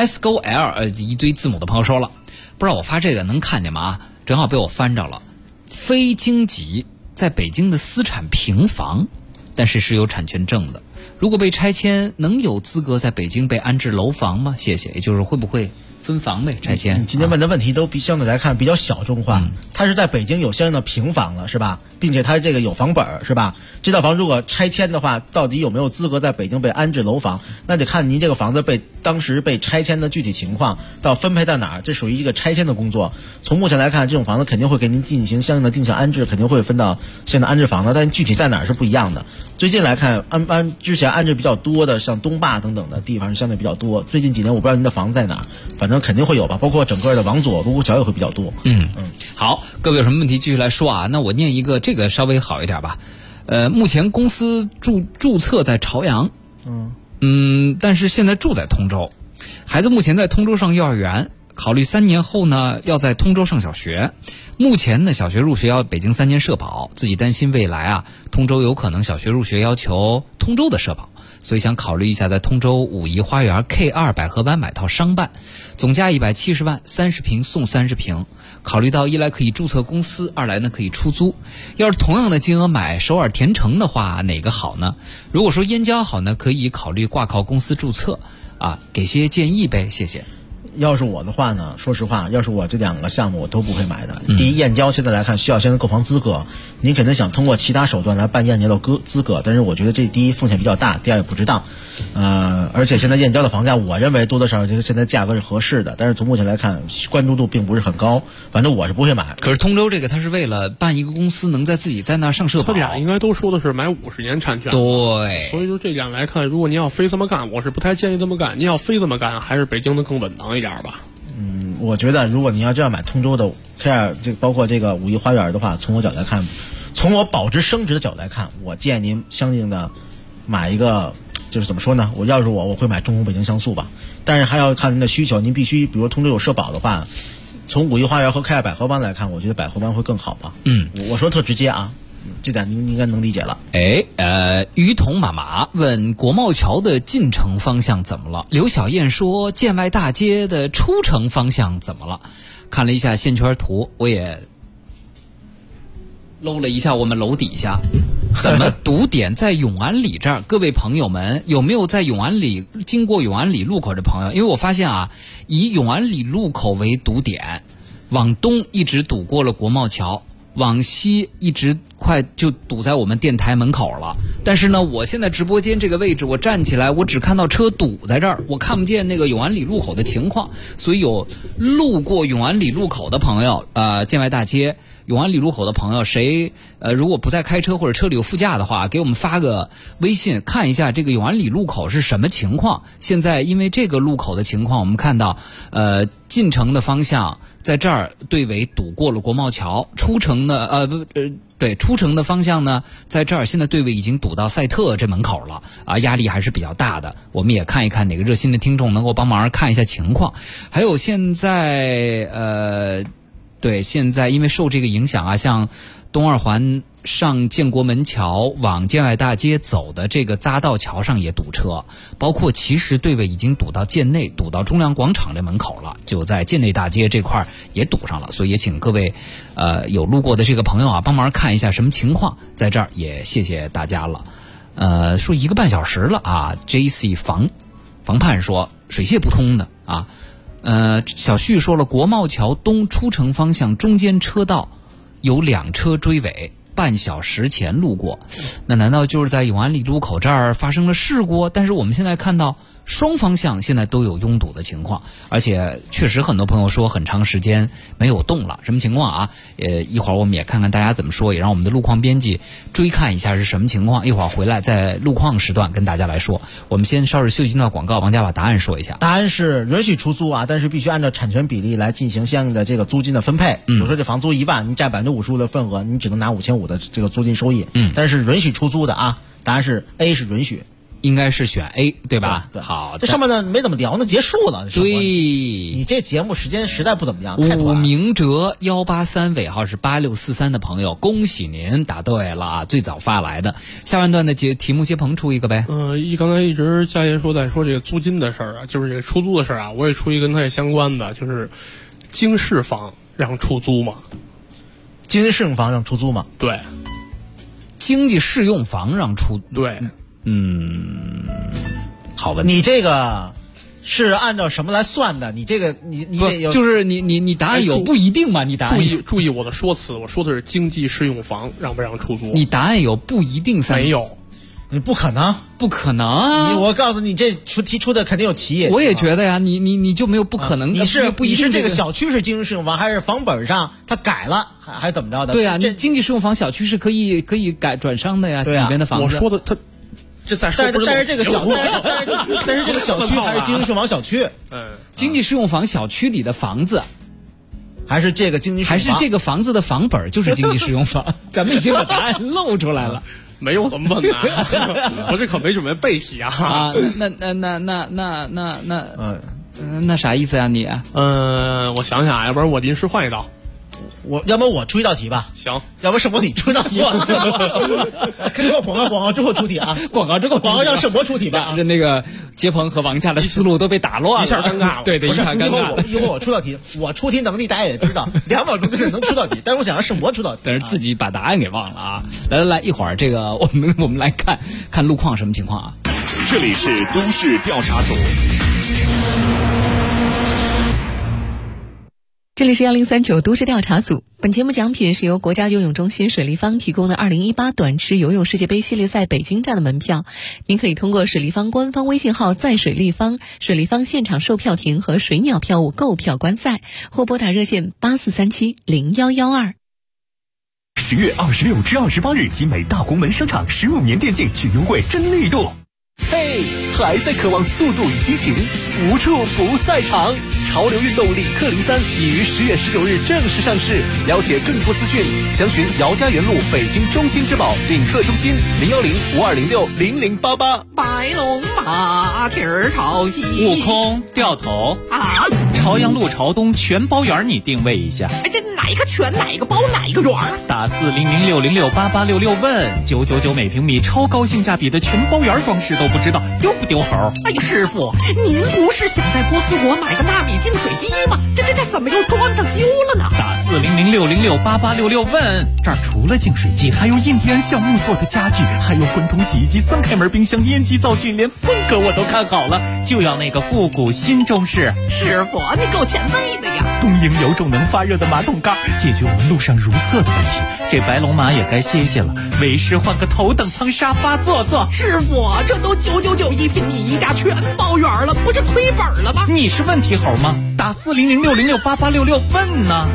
，SGOL 一堆字母的朋友说了，不知道我发这个能看见吗？啊，正好被我翻着了。非经济在北京的私产平房，但是是有产权证的。如果被拆迁，能有资格在北京被安置楼房吗？谢谢。也就是会不会分房呗？拆迁。 你今天问的问题都相对来看比较小众化。他是在北京有相应的平房了，是吧？并且他这个有房本，是吧？这套房如果拆迁的话，到底有没有资格在北京被安置楼房？那得看您这个房子当时被拆迁的具体情况，到分配在哪儿，这属于一个拆迁的工作。从目前来看，这种房子肯定会给您进行相应的定向安置，肯定会分到现在安置房的，但具体在哪儿是不一样的。最近来看，之前安置比较多的，像东坝等等的地方是相对比较多。最近几年我不知道您的房子在哪儿，反正肯定会有吧，包括整个的往左卢沟桥也会比较多。 好，各位有什么问题继续来说啊？那我念一个，这个稍微好一点吧。目前公司注册在朝阳，但是现在住在通州，孩子目前在通州上幼儿园，考虑3年后呢要在通州上小学。目前呢小学入学要北京3年社保，自己担心未来啊通州有可能小学入学要求通州的社保，所以想考虑一下在通州武夷花园 K2 百合湾买套商办，总价170万，30平送30平。考虑到一来可以注册公司，二来呢可以出租。要是同样的金额买首尔田城的话，哪个好呢？如果说燕郊好呢，可以考虑挂靠公司注册啊，给些建议呗，谢谢。 要是我的话呢，说实话，要是我这2个项目我都不会买的。第一，燕郊现在来看需要先购房资格，您肯定想通过其他手段来办燕郊的资格，但是我觉得这第一风险比较大，第二也不值当。而且现在燕郊的房价，我认为多多少少这个现在价格是合适的，但是从目前来看，关注度并不是很高，反正我是不会买。 可是通州这个，它是为了办一个公司，能在自己在那上社保。 他俩应该都说的是买50年产权。 对， 所以就这点来看，如果您要非这么干，我是不太建议这么干。您要非这么干，还是北京的更稳当一点吧。 我觉得如果你要这样买通州的K2，这包括这个5亿花园的话，从我角度来看，从我保值升值的角度来看，我建议您相应的买一个，就是怎么说呢？要是我会买中宏北京像素吧，但是还要看您的需求。您必须比如通州有社保的话，从5亿花园和K2百合湾来看，我觉得百合湾会更好吧。我说特直接啊。这点您应该能理解了。 于彤妈妈问国贸桥的进城方向怎么了？刘小燕说建外大街的出城方向怎么了？看了一下线圈图，我也搂了一下我们楼底下，怎么堵点在永安里这儿？各位朋友们，有没有在永安里经过永安里路口的朋友？因为我发现啊，以永安里路口为堵点，往东一直堵过了国贸桥，往西一直快就堵在我们电台门口了。但是呢，我现在直播间这个位置，我站起来，我只看到车堵在这儿，我看不见那个永安里路口的情况。所以有路过永安里路口的朋友，建外大街永安里路口的朋友，谁如果不在开车或者车里有副驾的话，给我们发个微信看一下这个永安里路口是什么情况。现在因为这个路口的情况，我们看到进城的方向在这儿队尾堵过了国贸桥，出城的出城的方向呢，在这儿现在队尾已经堵到赛特这门口了啊，压力还是比较大的。我们也看一看哪个热心的听众能够帮忙看一下情况。还有现在现在因为受这个影响啊，像东二环上建国门桥往建外大街走的这个匝道桥上也堵车，包括其实队尾已经堵到建内，堵到中粮广场这门口了，就在建内大街这块也堵上了。所以也请各位有路过的这个朋友啊，帮忙看一下什么情况，在这儿也谢谢大家了。说1个半小时了啊 ，JC 防盼说水泄不通的啊。小旭说了，国贸桥东出城方向中间车道有2车追尾，半小时前路过，那难道就是在永安里路口这儿发生了事故？但是我们现在看到双方向现在都有拥堵的情况，而且确实很多朋友说很长时间没有动了，什么情况啊？一会儿我们也看看大家怎么说，也让我们的路况编辑追看一下是什么情况。一会儿回来在路况时段跟大家来说。我们先稍事休息一段广告，王家把答案说一下。 答案是允许出租啊，但是必须按照产权比例来进行相应的这个租金的分配。比如说这房租1万，你占55%的份额，你只能拿5500的这个租金收益。但是允许出租的啊，答案是 A 是允许。 应该是选 A 对吧？ 对， 好， 这上面呢没怎么聊呢，结束了。 对， 你这节目时间实在不怎么样。 武明哲183尾号是8643的朋友，恭喜您答对了，最早发来的。下半段的题目接鹏出一个呗。 刚才一直佳爷在说这个租金的事儿啊，就是这个出租的事儿啊，我也出一个跟它也相关的，就是经适房让出租嘛。 经济适用房让出租嘛？ 对， 经济适用房让出对。 好问题。 你这个是按照什么来算的？你这个你得有， 就是你答案有不一定嘛？你答案注意我的说辞，我说的是经济适用房让不让出租？ 你答案有不一定没有， 你不可能， 不可能。 我告诉你，这提出的肯定有歧义。 我也觉得呀，你就没有不可能。 你是这个小区是经济适用房，还是房本上它改了，还怎么着的？ 对啊，你经济适用房小区是可以改转商的呀， 对啊， 里边的房子。 我说的他。这再说但是这个但是这个小区还是经济适用房小区， 经济适用房小区里的房子， 还是这个经济适用房， 还是这个房子的房本就是经济适用房？咱们已经把答案露出来了。 没有怎么问呢？我这可没准备背题啊！ 啊，那啥意思呀？你？ 我想想，要不然我临时换一道。 要不我出一道题吧？ 行， 要不盛博你出一道题吧？开个广告之后出题啊！ 广告让盛博出题吧。 那个杰鹏和王佳的思路都被打乱了， 一下尴尬了。 对，一下尴尬了。 一会儿我出道题，我出题能力大家也知道，2秒钟之内能出道题，但是我想让盛博出道题， 但是自己把答案给忘了啊！来，一会儿这个我们来看路况什么情况啊？ 这里是都市调查组。 这里是1039都市调查组，本节目奖品是由国家游泳中心水立方提供的2018短池游泳世界杯系列赛北京站的门票，您可以通过水立方官方微信号在水立方、水立方现场售票亭和水鸟票务购票观赛，或拨打热线84370112。 10月26至28日，集美大红门商场15年电竞巨优惠真力度。嘿，还在渴望速度与激情？无处不在场。潮流运动领克03已于10月19日正式上市。了解更多资讯，详询姚家园路北京中心之宝领克中心010-5206-0088。 白龙马蹄儿朝西， 悟空掉头啊！ 朝阳路朝东全包圆，你定位一下。 哎，这哪个全哪个包哪个圆？ 打400606886问999每平米，超高性价比的全包圆装饰都不知道丢不丢猴？ 哎呀，师傅，您不是想在波斯国买个纳米净水机吗？这怎么又装上修了呢？ 打400606886问，这儿除了净水机，还有印第安橡木做的家具，还有滚筒洗衣机、增开门冰箱、烟机灶具，连风格我都看好了，就要那个复古新中式。 师傅，你够前卫的呀！ 东营有种能发热的马桶盖，解决我们路上如厕的问题。这白龙马也该歇歇了，为师换个头等舱沙发坐坐。 师傅，这都999一平米，一家全包圆了，不是亏本了吗？ 你是问题猴吗？打400606886问呢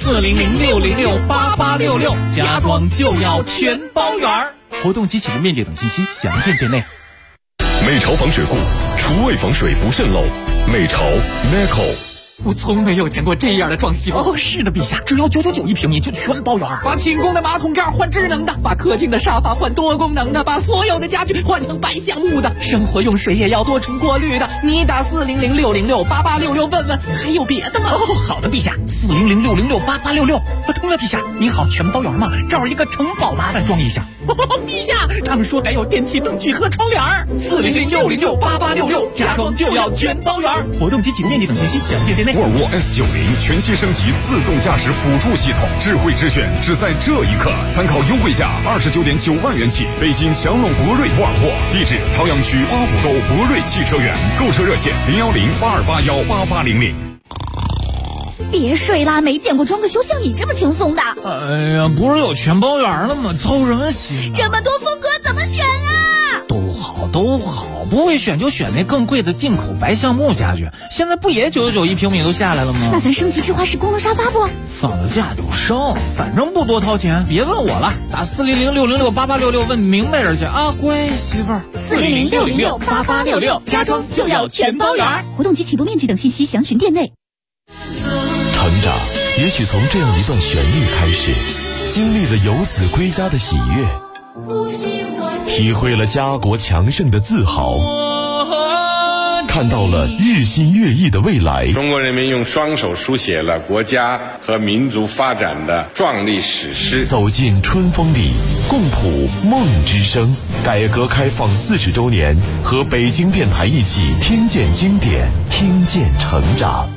，400606886，家装就要全包圆。活动及启动面积等信息详见店内。 美潮防水库，厨卫防水不渗漏。美潮 Meco。 我从没有见过这样的装修。 哦，是的，陛下，只要999一平米就全包圆。 把寝宫的马桶盖换智能的，把客厅的沙发换多功能的，把所有的家具换成白橡木的，生活用水也要多重过滤的。你打400606886问问，还有别的吗？ 哦，好的，陛下，400606886。对了，陛下，你好，全包圆吗？这儿一个城堡，麻烦装一下。陛下，他们说还有电器灯具和窗帘。400606886，家装就要全包圆。活动及启动面积等信息详见店内。 沃尔沃 S90全新升级自动驾驶辅助系统，智慧之选只在这一刻。参考优惠价29.9万元起，北京祥龙博瑞沃尔沃，地址朝阳区花圃沟博瑞汽车园，购车热线010-8281-8800。 别睡啦，没见过装个修像你这么轻松的。 哎呀，不是有全包圆了吗？操什么心？ 这么多风格怎么选啊？ 都好，不会选就选那更贵的进口白橡木家具。现在不也999一平米都下来了吗？ 那咱升级智化式功能沙发不？ 放了假就升，反正不多掏钱，别问我了。打400606886问明白人去啊，乖媳妇儿。 400606886，家装就要全包圆。活动及起步面积等信息详询店内。 成长也许从这样一段旋律开始，经历了游子归家的喜悦，体会了家国强盛的自豪，看到了日新月异的未来。 中国人民用双手书写了国家和民族发展的壮丽史诗。 走进春风里，共谱梦之声。改革开放40周年，和北京电台一起听见经典，听见成长。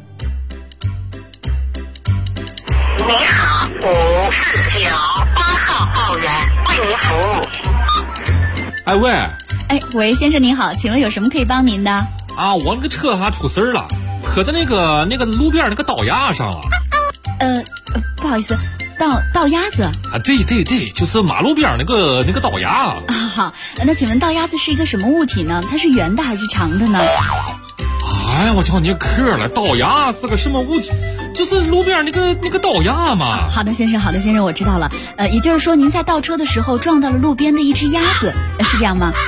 你好，549-8号报员为您服务。 哎喂， 喂，先生您好，请问有什么可以帮您的？ 啊，我那个车还出事了，磕在那个路边那个道牙上了。 不好意思，道鸭子啊？对，就是马路边那个道牙。 啊，好，那请问道鸭子是一个什么物体呢？它是圆的还是长的呢？ 哎呀，我叫你磕了，道牙是个什么物体？就是路边那个道牙嘛。 好的，先生，我知道了。也就是说，您在倒车的时候撞到了路边的一只鸭子，是这样吗？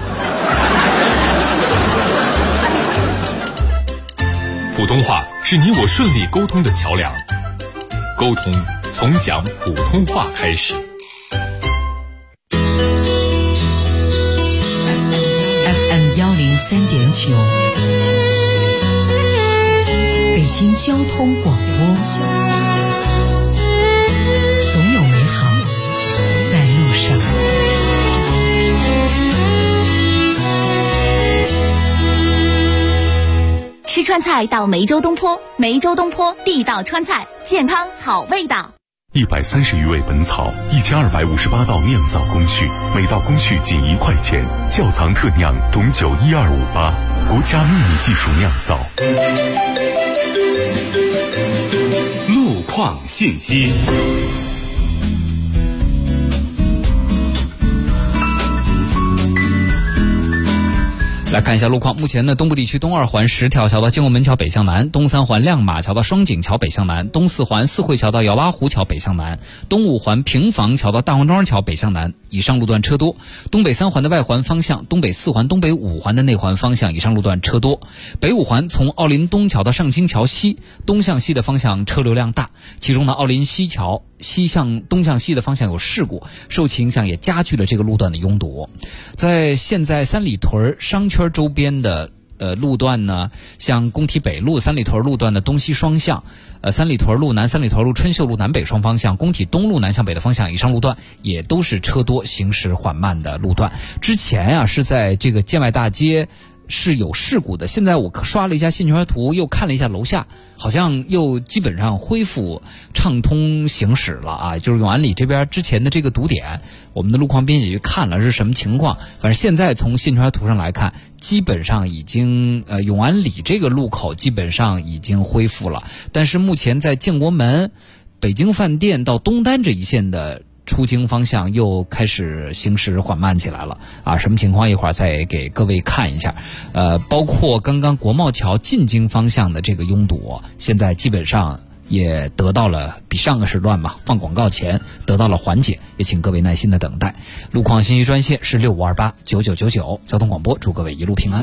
普通话是你我顺利沟通的桥梁，沟通从讲普通话开始。 FM 103.9，北京交通广播，总有美好在路上。 吃川菜到梅州东坡，梅州东坡地道川菜，健康好味道。 130余味本草，1258道酿造工序，每道工序仅1块钱，窖藏特酿，懂酒12588，国家秘密技术酿造。 创信息。 来看一下路况，目前呢，东部地区东二环10条桥到建国门桥北向南，东三环亮马桥到双井桥北向南，东四环四惠桥到姚八湖桥北向南，东五环平房桥到大黄庄桥北向南，以上路段车多。东北三环的外环方向，东北四环、东北五环的内环方向，以上路段车多。北五环从奥林东桥到上清桥西，东向西的方向车流量大，其中呢，奥林西桥西向东向西的方向有事故，受其影响也加剧了这个路段的拥堵。现在三里屯商圈周边的路段呢，像工体北路三里屯路段的东西双向，三里屯路南、三里屯路春秀路南北双方向，工体东路南向北的方向，以上路段也都是车多行驶缓慢的路段。之前是在这个建外大街是有事故的，现在我刷了一下线圈图，又看了一下楼下，好像又基本上恢复畅通行驶了啊！就是永安里这边之前的这个堵点，我们的路况编辑去看了是什么情况。反正现在从线圈图上来看，基本上已经永安里这个路口基本上已经恢复了，但是目前在建国门、北京饭店到东单这一线的出京方向又开始行驶缓慢起来了啊！什么情况？一会儿再给各位看一下。包括刚刚国贸桥进京方向的这个拥堵，现在基本上也得到了比上个时段嘛放广告前得到了缓解，也请各位耐心的等待。路况信息专线是65289999，交通广播，祝各位一路平安。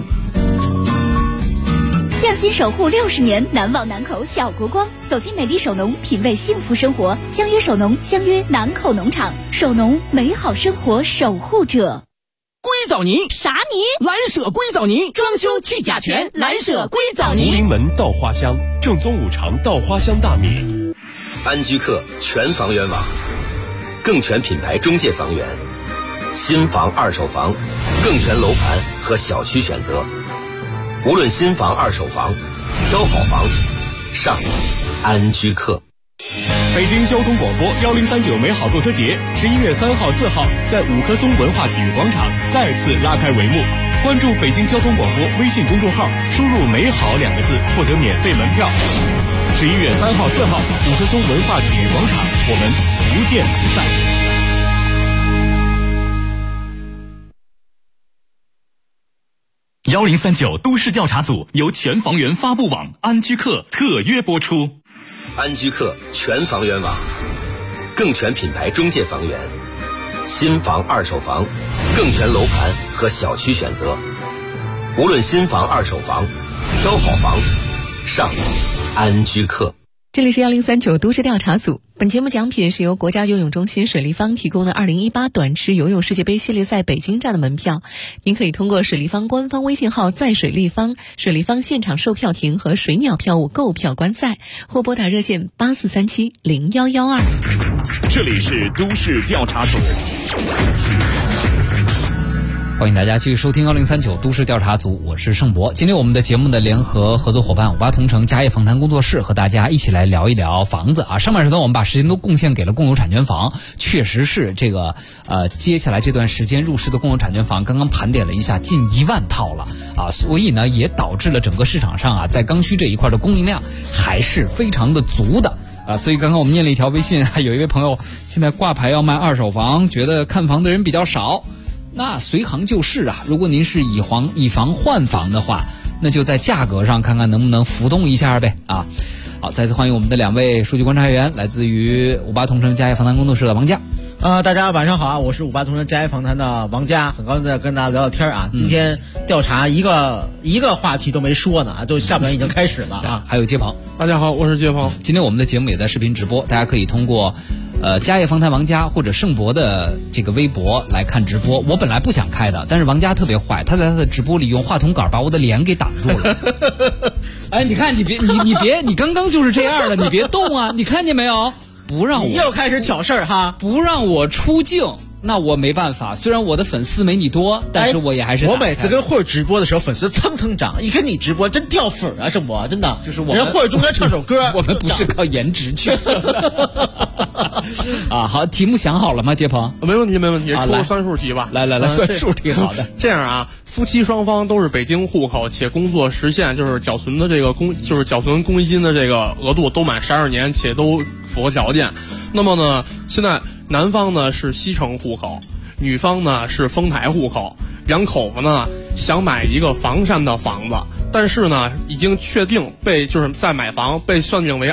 匠心守护60年，难忘南口小国光。走进美丽首农，品味幸福生活。相约首农，相约南口农场。首农，美好生活守护者。 硅藻泥啥泥？ 蓝舍硅藻泥，装修去甲醛，蓝舍硅藻泥。 福临门稻花香，正宗五常稻花香大米。 安居客全房源网，更全品牌中介房源，新房、二手房，更全楼盘和小区选择。无论新房、二手房，挑好房上安居客。 北京交通广播1039美好购车节11月3号、4号在五棵松文化体育广场再次拉开帷幕。关注北京交通广播微信公众号，输入“美好”2个字，获得免费门票。11月3号、4号，五棵松文化体育广场，我们不见不散。 1039都市调查组由全房源发布网安居客特约播出。 安居客全房源网，更全品牌中介房源，新房、二手房，更全楼盘和小区选择。无论新房、二手房，挑好房上安居客。 这里是1039都市调查组，本节目奖品是由国家游泳中心水立方提供的2018短池游泳世界杯系列赛北京站的门票，您可以通过水立方官方微信号在水立方、水立方现场售票亭和水鸟票务购票观赛，或拨打热线84370112。 这里是都市调查组。 欢迎大家继续收听1039都市调查组，我是盛博。今天我们的节目的联合合作伙伴58同城家业访谈工作室和大家一起来聊一聊房子啊。上半时段我们把时间都贡献给了共有产权房，确实是这个接下来这段时间入市的共有产权房刚刚盘点了一下近1万套了啊，所以呢也导致了整个市场上啊在刚需这一块的供应量还是非常的足的。所以刚刚我们念了一条微信，有一位朋友现在挂牌要卖二手房，觉得看房的人比较少。那随行就是啊，如果您是以房换房的话，那就在价格上看看能不能浮动一下呗啊。好，再次欢迎我们的2位数据观察员，来自于58同城家业访谈工作室的王佳。 大家晚上好啊，我是58同城家业访谈的王佳，很高兴在跟大家聊聊天啊。今天调查一个话题都没说呢，就下半已经开始了啊。 还有街鹏， 大家好，我是街鹏。 今天我们的节目也在视频直播，大家可以通过家业访谈王佳或者盛博的这个微博来看直播。我本来不想开的，但是王佳特别坏，他在他的直播里用话筒杆把我的脸给挡住了。哎，你看，你刚刚就是这样的，你别动啊！你看见没有？不让我， 你又开始挑事儿哈！ 不让我出镜，那我没办法。虽然我的粉丝没你多，但是我也还是。 我每次跟慧儿直播的时候，粉丝蹭蹭涨，一跟你直播真掉粉啊！盛博真的， 就是我们人慧儿中间唱首歌， 我们不是靠颜值取胜的。 啊，好，题目想好了吗，杰鹏？ 没问题，没问题，出个算术题吧。 来，算数题，好的。 这样啊，夫妻双方都是北京户口，且工作实现就是缴存的这个缴存公积金的这个额度都满12年，且都符合条件。那么呢，现在男方呢是西城户口，女方呢是丰台户口，两口子呢想买一个房山的房子，但是呢已经确定就是在买房被认定为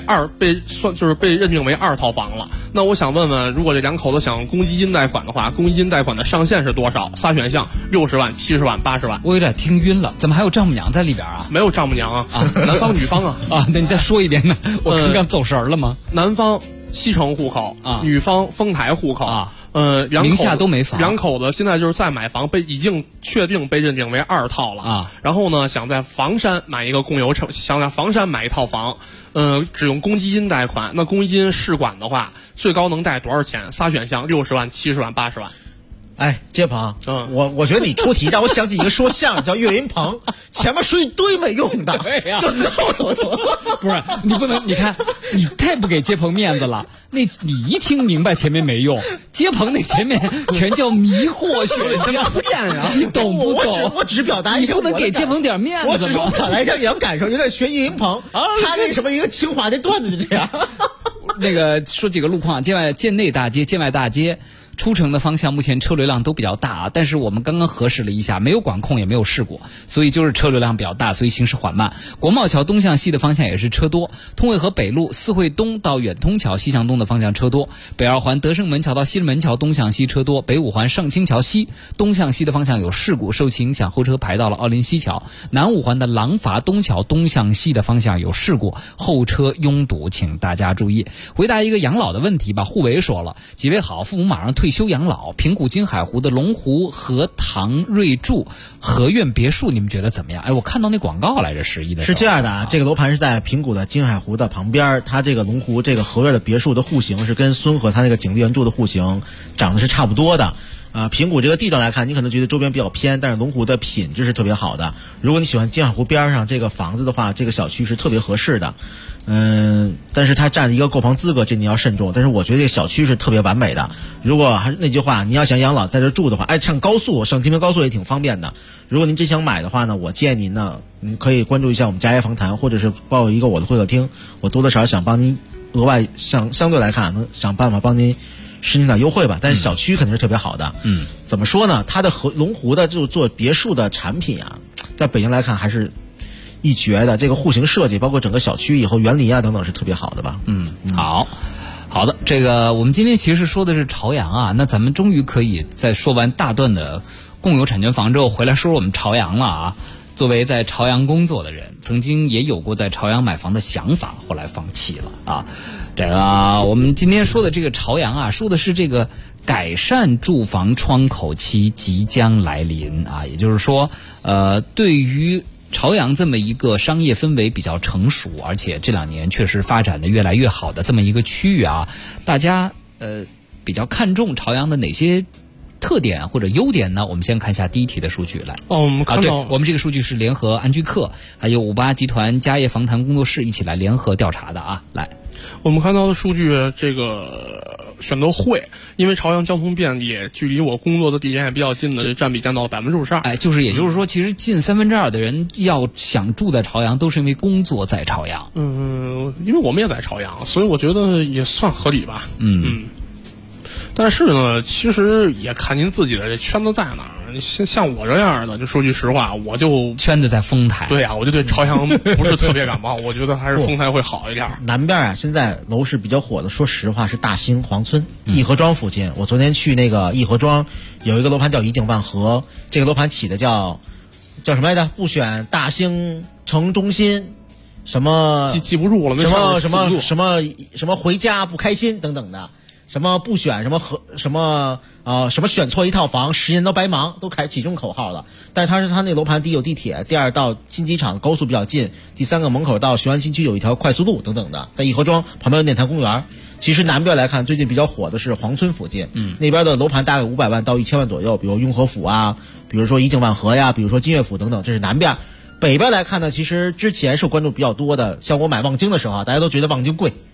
2套房了。那我想问问，如果这两口子想公积金贷款的话，公积金贷款的上限是多少？3选项：60万、70万、80万。 我有点听晕了，怎么还有丈母娘在里边啊？ 没有丈母娘啊，男方女方啊。 啊，那你再说一遍呢？我刚刚走神了吗？ 男方西城户口啊，女方丰台户口啊。 名下都没房， 两口子现在就是在买房，已经确定被认定为2套了啊。 然后呢，想在房山买一个想在房山买一套房，只用公积金贷款。那公积金市管的话，最高能贷多少钱？3选项：60万、70万、80万。 哎，杰鹏，我觉得你出题让我想起一个说相声叫岳云鹏，前面说一堆没用的， 对呀， 就最后不是你不能，你看你太不给杰鹏面子了。那你一听明白前面没用，杰鹏那前面全叫迷惑选项，你懂不懂？ 我只表达一下， 你不能给杰鹏点面子吗？ 我只说表达一下你要感受，有点学岳云鹏，他那什么一个清华的段子就这样。 那个说几个路况，建内大街、建外大街。出城的方向目前车流量都比较大啊，但是我们刚刚核实了一下，没有管控也没有事故，所以就是车流量比较大，所以行驶缓慢。国贸桥东向西的方向也是车多，通惠河北路四惠东到远通桥西向东的方向车多，北二环德胜门桥到西直门桥东向西车多，北五环上清桥西东向西的方向有事故，受其影响后车排到了奥林西桥，南五环的廊坊东桥东向西的方向有事故，后车拥堵，请大家注意。回答一个养老的问题吧，护维说了，几位好，父母马上退休养老，平谷金海湖的龙湖荷塘瑞筑合苑别墅，你们觉得怎么样？哎，我看到那广告来着，11的是这样的啊，这个楼盘是在平谷的金海湖的旁边，它这个龙湖这个合苑的别墅的户型是跟孙河它那个景地原著的户型长得是差不多的。平谷这个地段来看，你可能觉得周边比较偏，但是龙湖的品质是特别好的。如果你喜欢金海湖边上这个房子的话，这个小区是特别合适的。但是它占一个购房资格，这你要慎重。但是我觉得这个小区是特别完美的。如果还是那句话，你要想养老在这住的话，上高速，上京绵高速也挺方便的。如果您真想买的话呢，我建议您呢，你可以关注一下我们家业访谈，或者是报一个我的会客厅，我多多少少想帮您额外相对来看能想办法帮您申请点优惠吧。但是小区肯定是特别好的。怎么说呢？它的龙湖的就做别墅的产品啊，在北京来看还是一绝的。这个户型设计，包括整个小区以后园林啊等等是特别好的吧。 好的，这个我们今天其实说的是朝阳啊，那咱们终于可以在说完大段的共有产权房之后，回来说说我们朝阳了啊。作为在朝阳工作的人，曾经也有过在朝阳买房的想法，后来放弃了啊。这个我们今天说的这个朝阳啊，说的是这个改善住房窗口期即将来临啊，也就是说，对于朝阳这么一个商业氛围比较成熟，而且这2年确实发展的越来越好的这么一个区域啊，大家比较看重朝阳的哪些特点或者优点呢？我们先看一下第一题的数据来。 我们看到， 我们这个数据是联合安居客还有58集团家业访谈工作室一起来联合调查的啊。来， 我们看到的数据，这个选择会，因为朝阳交通便利，距离我工作的地点也比较近的，这占比占到了52%。 哎，也就是说，其实近2/3的人要想住在朝阳，都是因为工作在朝阳。 因为我们也在朝阳，所以我觉得也算合理吧。但是呢，其实也看您自己的这圈子在哪儿。像我这样的，就说句实话，我就圈子在丰台。 对啊，我就对朝阳不是特别感冒，我觉得还是丰台会好一点。 南边啊，现在楼市比较火的，说实话是大兴黄村、颐和庄附近。我昨天去那个颐和庄，有一个楼盘叫怡景万和，这个楼盘起的叫什么来着？不选大兴城中心，什么记不住了， 什么回家不开心等等的。什么不选什么选错一套房10年都白忙，都起这种口号了。但是它那楼盘第一有地铁，第二到新机场高速比较近，第三个门口到雄安新区有一条快速路等等的，在颐和庄旁边有内滩公园。其实南边来看，最近比较火的是黄村附近，那边的楼盘大概500万到1000万左右，比如雍和府啊，比如说怡景万和呀，比如说金悦府等等，这是南边。北边来看呢，其实之前受关注比较多的，像我买望京的时候啊，大家都觉得望京贵，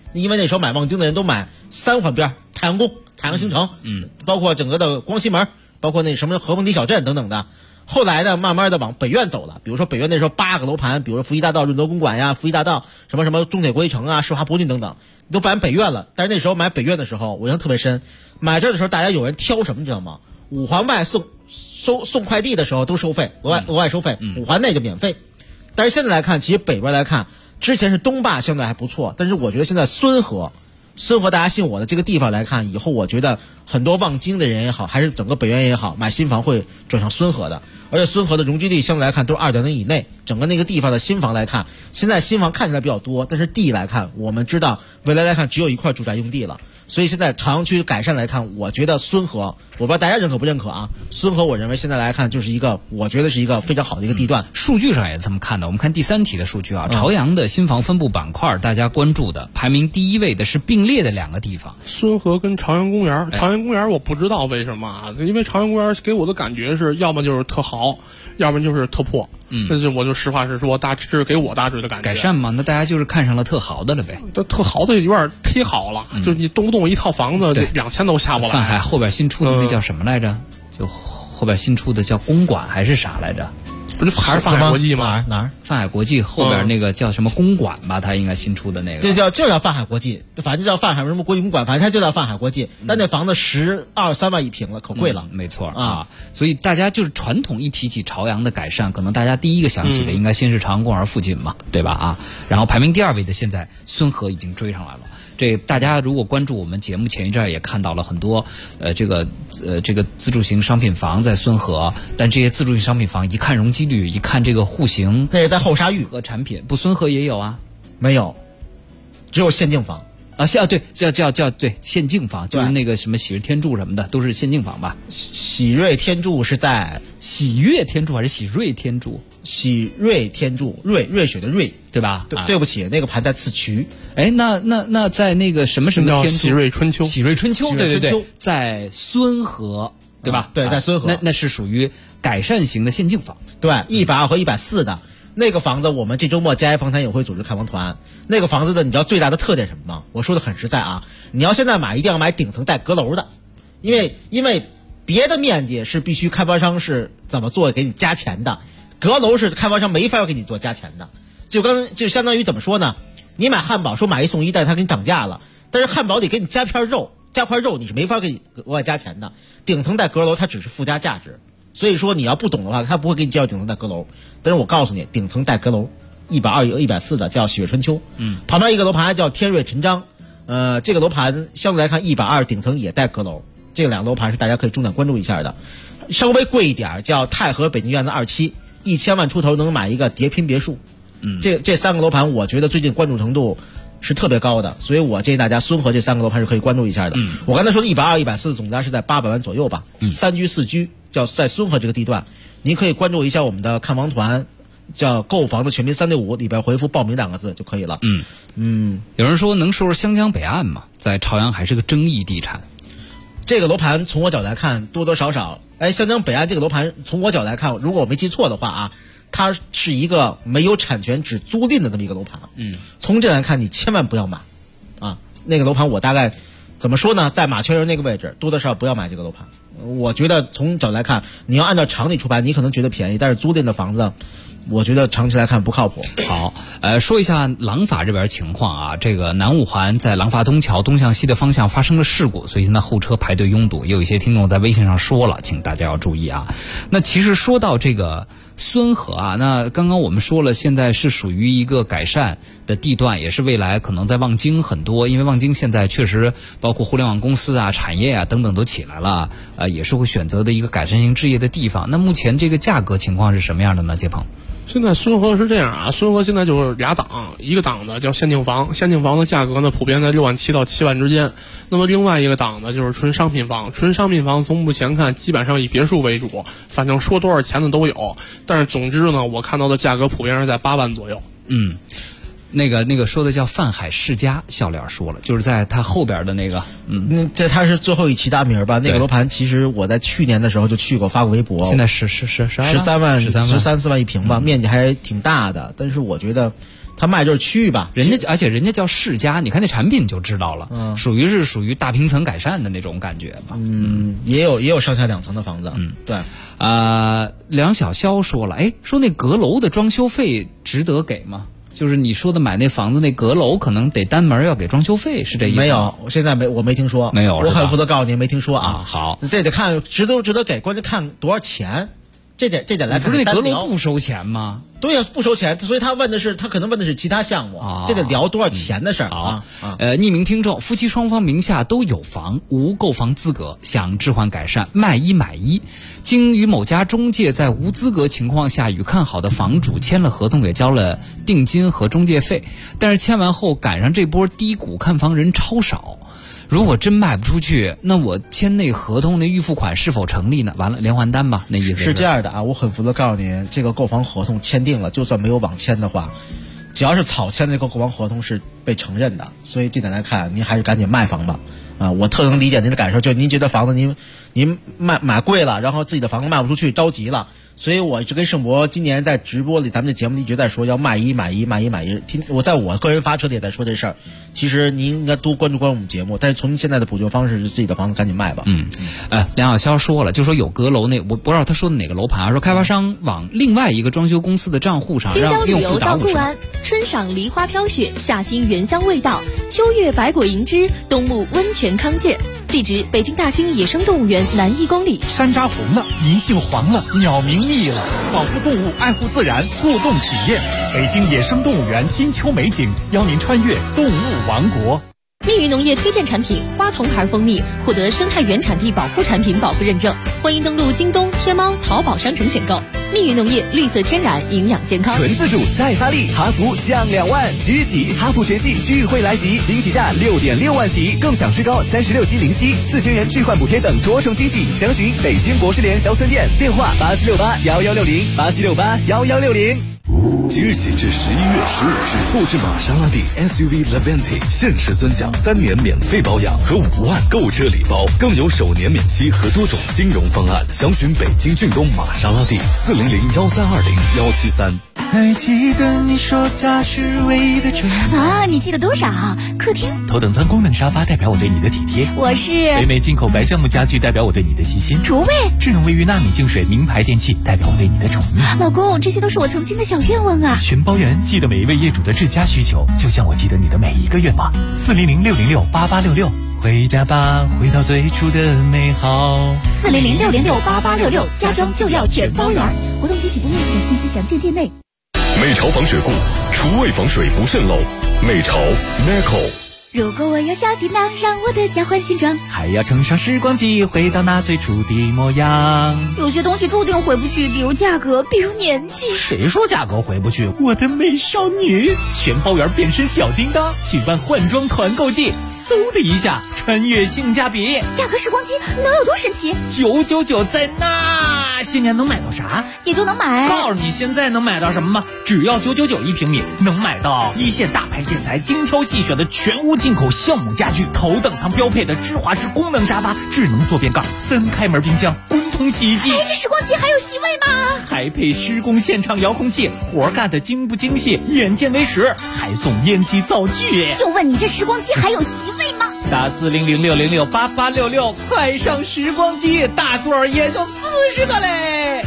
因为那时候买望京的人都买三环边，太阳宫、太阳新城，包括整个的光西门，包括那什么和风堤小镇等等的。后来呢，慢慢的往北苑走了，比如说北苑那时候8个楼盘，比如说福熙大道、润德公馆呀、福熙大道什么什么中铁国际城啊、世华博骏等等，都搬北苑了。但是那时候买北苑的时候，我印象特别深，买这的时候大家有人挑什么，你知道吗？5环外送快递的时候都收费，额外收费，5环内就免费。但是现在来看，其实北边来看，之前是东坝相对还不错，但是我觉得现在孙河大家信我的这个地方来看，以后我觉得很多望京的人也好，还是整个北苑也好，买新房会转向孙河的。而且孙河的容积率相对来看都是2.0以内，整个那个地方的新房来看，现在新房看起来比较多，但是地来看，我们知道未来来看只有一块住宅用地了。所以现在朝阳区改善来看，我觉得孙河，我不知道大家认可不认可啊？孙河我认为现在来看就是一个，我觉得是一个非常好的一个地段。 数据上也这么看的。我们看第3题的数据啊，朝阳的新房分布板块，大家关注的排名第1位的是并列的2个地方， 孙河跟朝阳公园。朝阳公园我不知道为什么啊，因为朝阳公园给我的感觉是要么就是特好，要么就是特破。那就我就实话实说，这是给我大致的感觉。 改善嘛，那大家就是看上了特好的了呗。 特好的有点忒好了，就是你动不动一套房子2000都下不来。 泛海后边新出的那叫什么来着？就后边新出的叫公馆还是啥来着？ 不是还是泛海国际吗？ 哪儿？ 泛海国际后边那个叫什么公馆吧？它应该新出的那个。 就叫泛海国际，反正叫泛海什么国际公馆，反正它就叫泛海国际。但那房子12-13万一平了，可贵了。 没错啊，所以大家就是传统一提起朝阳的改善，可能大家第一个想起的应该先是朝阳公园附近嘛，对吧？啊，然后排名第2位的现在孙河已经追上来了。这大家如果关注我们节目，前一阵也看到了很多这个自住型商品房在孙河，但这些自住型商品房一看容积率，一看这个户型， 那也在后沙峪和产品，不孙河也有啊？ 没有，只有限境房啊，对，叫对限境房，就是那个什么喜瑞天柱什么的，都是限境房吧？ 喜瑞天柱是在喜悦天柱还是喜瑞天柱？ 喜瑞天柱，瑞雪的瑞， 对吧？ 对不起，那个盘在次渠。 哎，那在那个什么天柱？ 喜瑞春秋， 喜瑞春秋，对，在孙河，对吧？ 对，在孙河， 那是属于改善型的限境房， 对，120和140的那个房子，我们这周末佳业房产也会组织看房团。那个房子的，你知道最大的特点什么吗？我说的很实在啊，你要现在买，一定要买顶层带阁楼的，因为别的面积是必须开发商是怎么做给你加钱的。阁楼是开发商没法给你做加钱的，就相当于怎么说呢？你买汉堡说买1送1，但是他给你涨价了，但是汉堡得给你加片肉，加块肉你是没法给你额外加钱的。顶层带阁楼它只是附加价值，所以说你要不懂的话，他不会给你介绍顶层带阁楼。但是我告诉你，顶层带阁楼120和140的叫喜悦春秋，旁边一个楼盘叫天瑞陈章，这个楼盘相对来看120顶层也带阁楼，这2个楼盘是大家可以重点关注一下的。稍微贵一点叫太和北京院子27，1000万出头能买一个叠拼别墅。这3个楼盘我觉得最近关注程度是特别高的，所以我建议大家孙河这3个楼盘是可以关注一下的。我刚才说的120、140总价是在800万左右吧，3居4居叫在孙河这个地段，您可以关注一下我们的看房团，叫购房的全拼365里边回复报名2个字就可以了。 有人说能说说湘江北岸吗？在朝阳还是个争议地产。 这个楼盘从我角度来看，多多少少，湘江北岸这个楼盘从我角度来看，如果我没记错的话啊，它是一个没有产权只租赁的这么一个楼盘。从这来看，你千万不要买啊！那个楼盘我大概怎么说呢，在马圈人那个位置，多多少少不要买这个楼盘。我觉得从角度来看，你要按照常理出牌，你可能觉得便宜，但是租赁的房子我觉得长期来看不靠谱。 好，说一下廊坊这边情况啊，这个南五环在廊坊东桥东向西的方向发生了事故，所以现在后车排队拥堵，也有一些听众在微信上说了，请大家要注意啊。那其实说到这个孙河啊，那刚刚我们说了，现在是属于一个改善的地段，也是未来可能在望京很多，因为望京现在确实包括互联网公司啊、产业啊等等都起来了，也是会选择的一个改善型置业的地方。那目前这个价格情况是什么样的呢？杰鹏？ 现在孙河是这样啊，孙河现在就是2档，一个档的叫限定房，限定房的价格呢普遍在6万7到7万之间。那么另外一个档呢就是纯商品房，纯商品房从目前看基本上以别墅为主，反正说多少钱的都有，但是总之呢，我看到的价格普遍是在8万左右。 那个说的叫泛海世家，笑脸说了，就是在他后边的那个， 这他是最后一期大名吧？那个楼盘其实我在去年的时候就去过，发过微博。 现在13万 13、14万一平吧，面积还挺大的。但是我觉得他卖就是区域吧， 而且人家叫世家，你看那产品就知道了，属于大平层改善的那种感觉吧。 也有上下2层的房子。对。 梁小潇说了，说那阁楼的装修费值得给吗？就是你说的买那房子那阁楼可能得单门要给装修费，是这意思吗？ 没有，现在我没听说， 没有， 我很负责告诉您没听说啊。 好， 这得看值得给，关键看多少钱，这点来看。 不是那阁楼不收钱吗？ 对呀，不收钱，所以他可能问的是其他项目，这得聊多少钱的事儿啊。匿名听众，夫妻双方名下都有房，无购房资格，想置换改善，卖一买一，经与某家中介在无资格情况下与看好的房主签了合同，给交了定金和中介费，但是签完后赶上这波低谷，看房人超少。如果真卖不出去，那我签那合同那预付款是否成立呢？完了，连环单吧，那意思是这样的啊。我很负责告诉您，这个购房合同签订了，就算没有网签的话，只要是草签的这个购房合同是被承认的。所以这点来看，您还是赶紧卖房吧。我特能理解您的感受，就您觉得房子您买贵了，然后自己的房子卖不出去，着急了。所以我一直跟盛博今年在直播里，咱们的节目里一直在说要卖一买一。我在我个人发车里也在说这事儿。其实您应该多关注我们节目，但是从现在的补救方式是自己的房子赶紧卖吧。 梁小潇说了，就说有阁楼那，我不知道他说的哪个楼盘，说开发商往另外一个装修公司的账户上让用户打50万。 春赏梨花飘雪，夏欣原香味道，秋月百果银枝，冬沐温泉康健。地址：北京大兴野生动物园南1公里。 山楂红了，银杏黄了，鸟鸣腻了，保护动物，爱护自然，互动体验。北京野生动物园金秋美景，邀您穿越动物王国。 蜜语农业推荐产品花童牌蜂蜜获得生态原产地保护产品保护认证，欢迎登录京东、天猫、淘宝商城选购。蜜语农业，绿色天然，营养健康， 纯自主再发力，哈弗降2万，即日起哈弗全系聚会来袭，惊喜价6.6万起，更享最高36期零息，4000元置换补贴等多重惊喜。详询北京博士联小村店，电话87681160，87681160。 即日起至11月15日，购置玛莎拉蒂 SUV Levante 限时尊享3年免费保养和5万购车礼包，更有首年免息和多种金融方案。详询北京骏东玛莎拉蒂4001320-173。 还记得你说家是唯一的城啊？你记得多少？客厅头等舱功能沙发代表我对你的体贴， 我是北美进口白橡木家具代表我对你的细心， 厨卫智能卫浴纳米净水名牌电器代表我对你的宠溺。 老公，这些都是我曾经的小愿望啊！ 全包圆，记得每一位业主的至佳需求，就像我记得你的每一个愿望。400-606-8866，回家吧，回到最初的美好。 400-606-8866，家装就要全包圆。活动及起步面积的信息详见店内。 美潮防水库，厨卫防水不渗漏。美潮 Meco。 如果我有小叮当，让我的家换新装， 还要乘上时光机，回到那最初的模样。 有些东西注定回不去，比如价格，比如年纪。 谁说价格回不去？我的美少女，全包圆变身小叮当，举办换装团购季，嗖的一下穿越性价比。 价格时光机能有多神奇 ？999在那，现在能买到啥？ 也就能买。 告诉你现在能买到什么吗？只要999一平米，能买到一线大牌建材精挑细选的全屋进口橡木家具，头等舱标配的芝华士功能沙发，智能坐便盖，3开门冰箱，滚筒洗衣机。 这时光机还有席位吗？ 还配施工现场遥控器，活干的精不精细，眼见为实，还送烟机灶具。 就问你这时光机还有席位吗？ 打400-606-8866，快上时光机，大座也就40个嘞。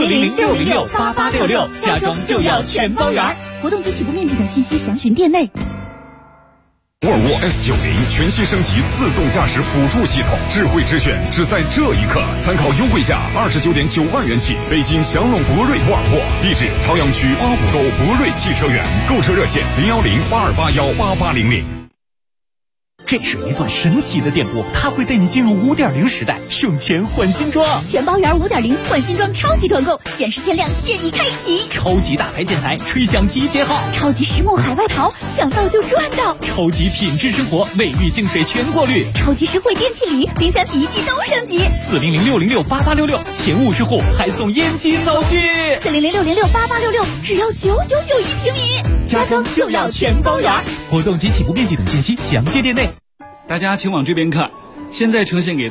400-606-8866， 家装就要全包圆。 活动及起步面积等信息详询店内。 沃尔沃 S90 全系升级自动驾驶辅助系统，智慧之选只在这一刻。参考优惠价29.9万元起，北京祥龙博瑞沃尔沃，地址朝阳区花浦沟博瑞汽车园，购车热线010-8281-8800。 这是一段神奇的电波，它会带你进入5.0时代，省钱换新装， 全包圆5.0换新装超级团购，限时限量现已开启， 超级大牌建材吹响集结号， 超级实木海外淘抢到就赚到， 超级品质生活卫浴净水全过滤， 超级实惠电器礼，冰箱洗衣机都升级。 400-606-8866，前50户还送烟机灶具。 400-606-8866，只要999一平米， 家装就要全包圆。活动及起步面积等信息详见店内。 大家请往这边看，现在呈现给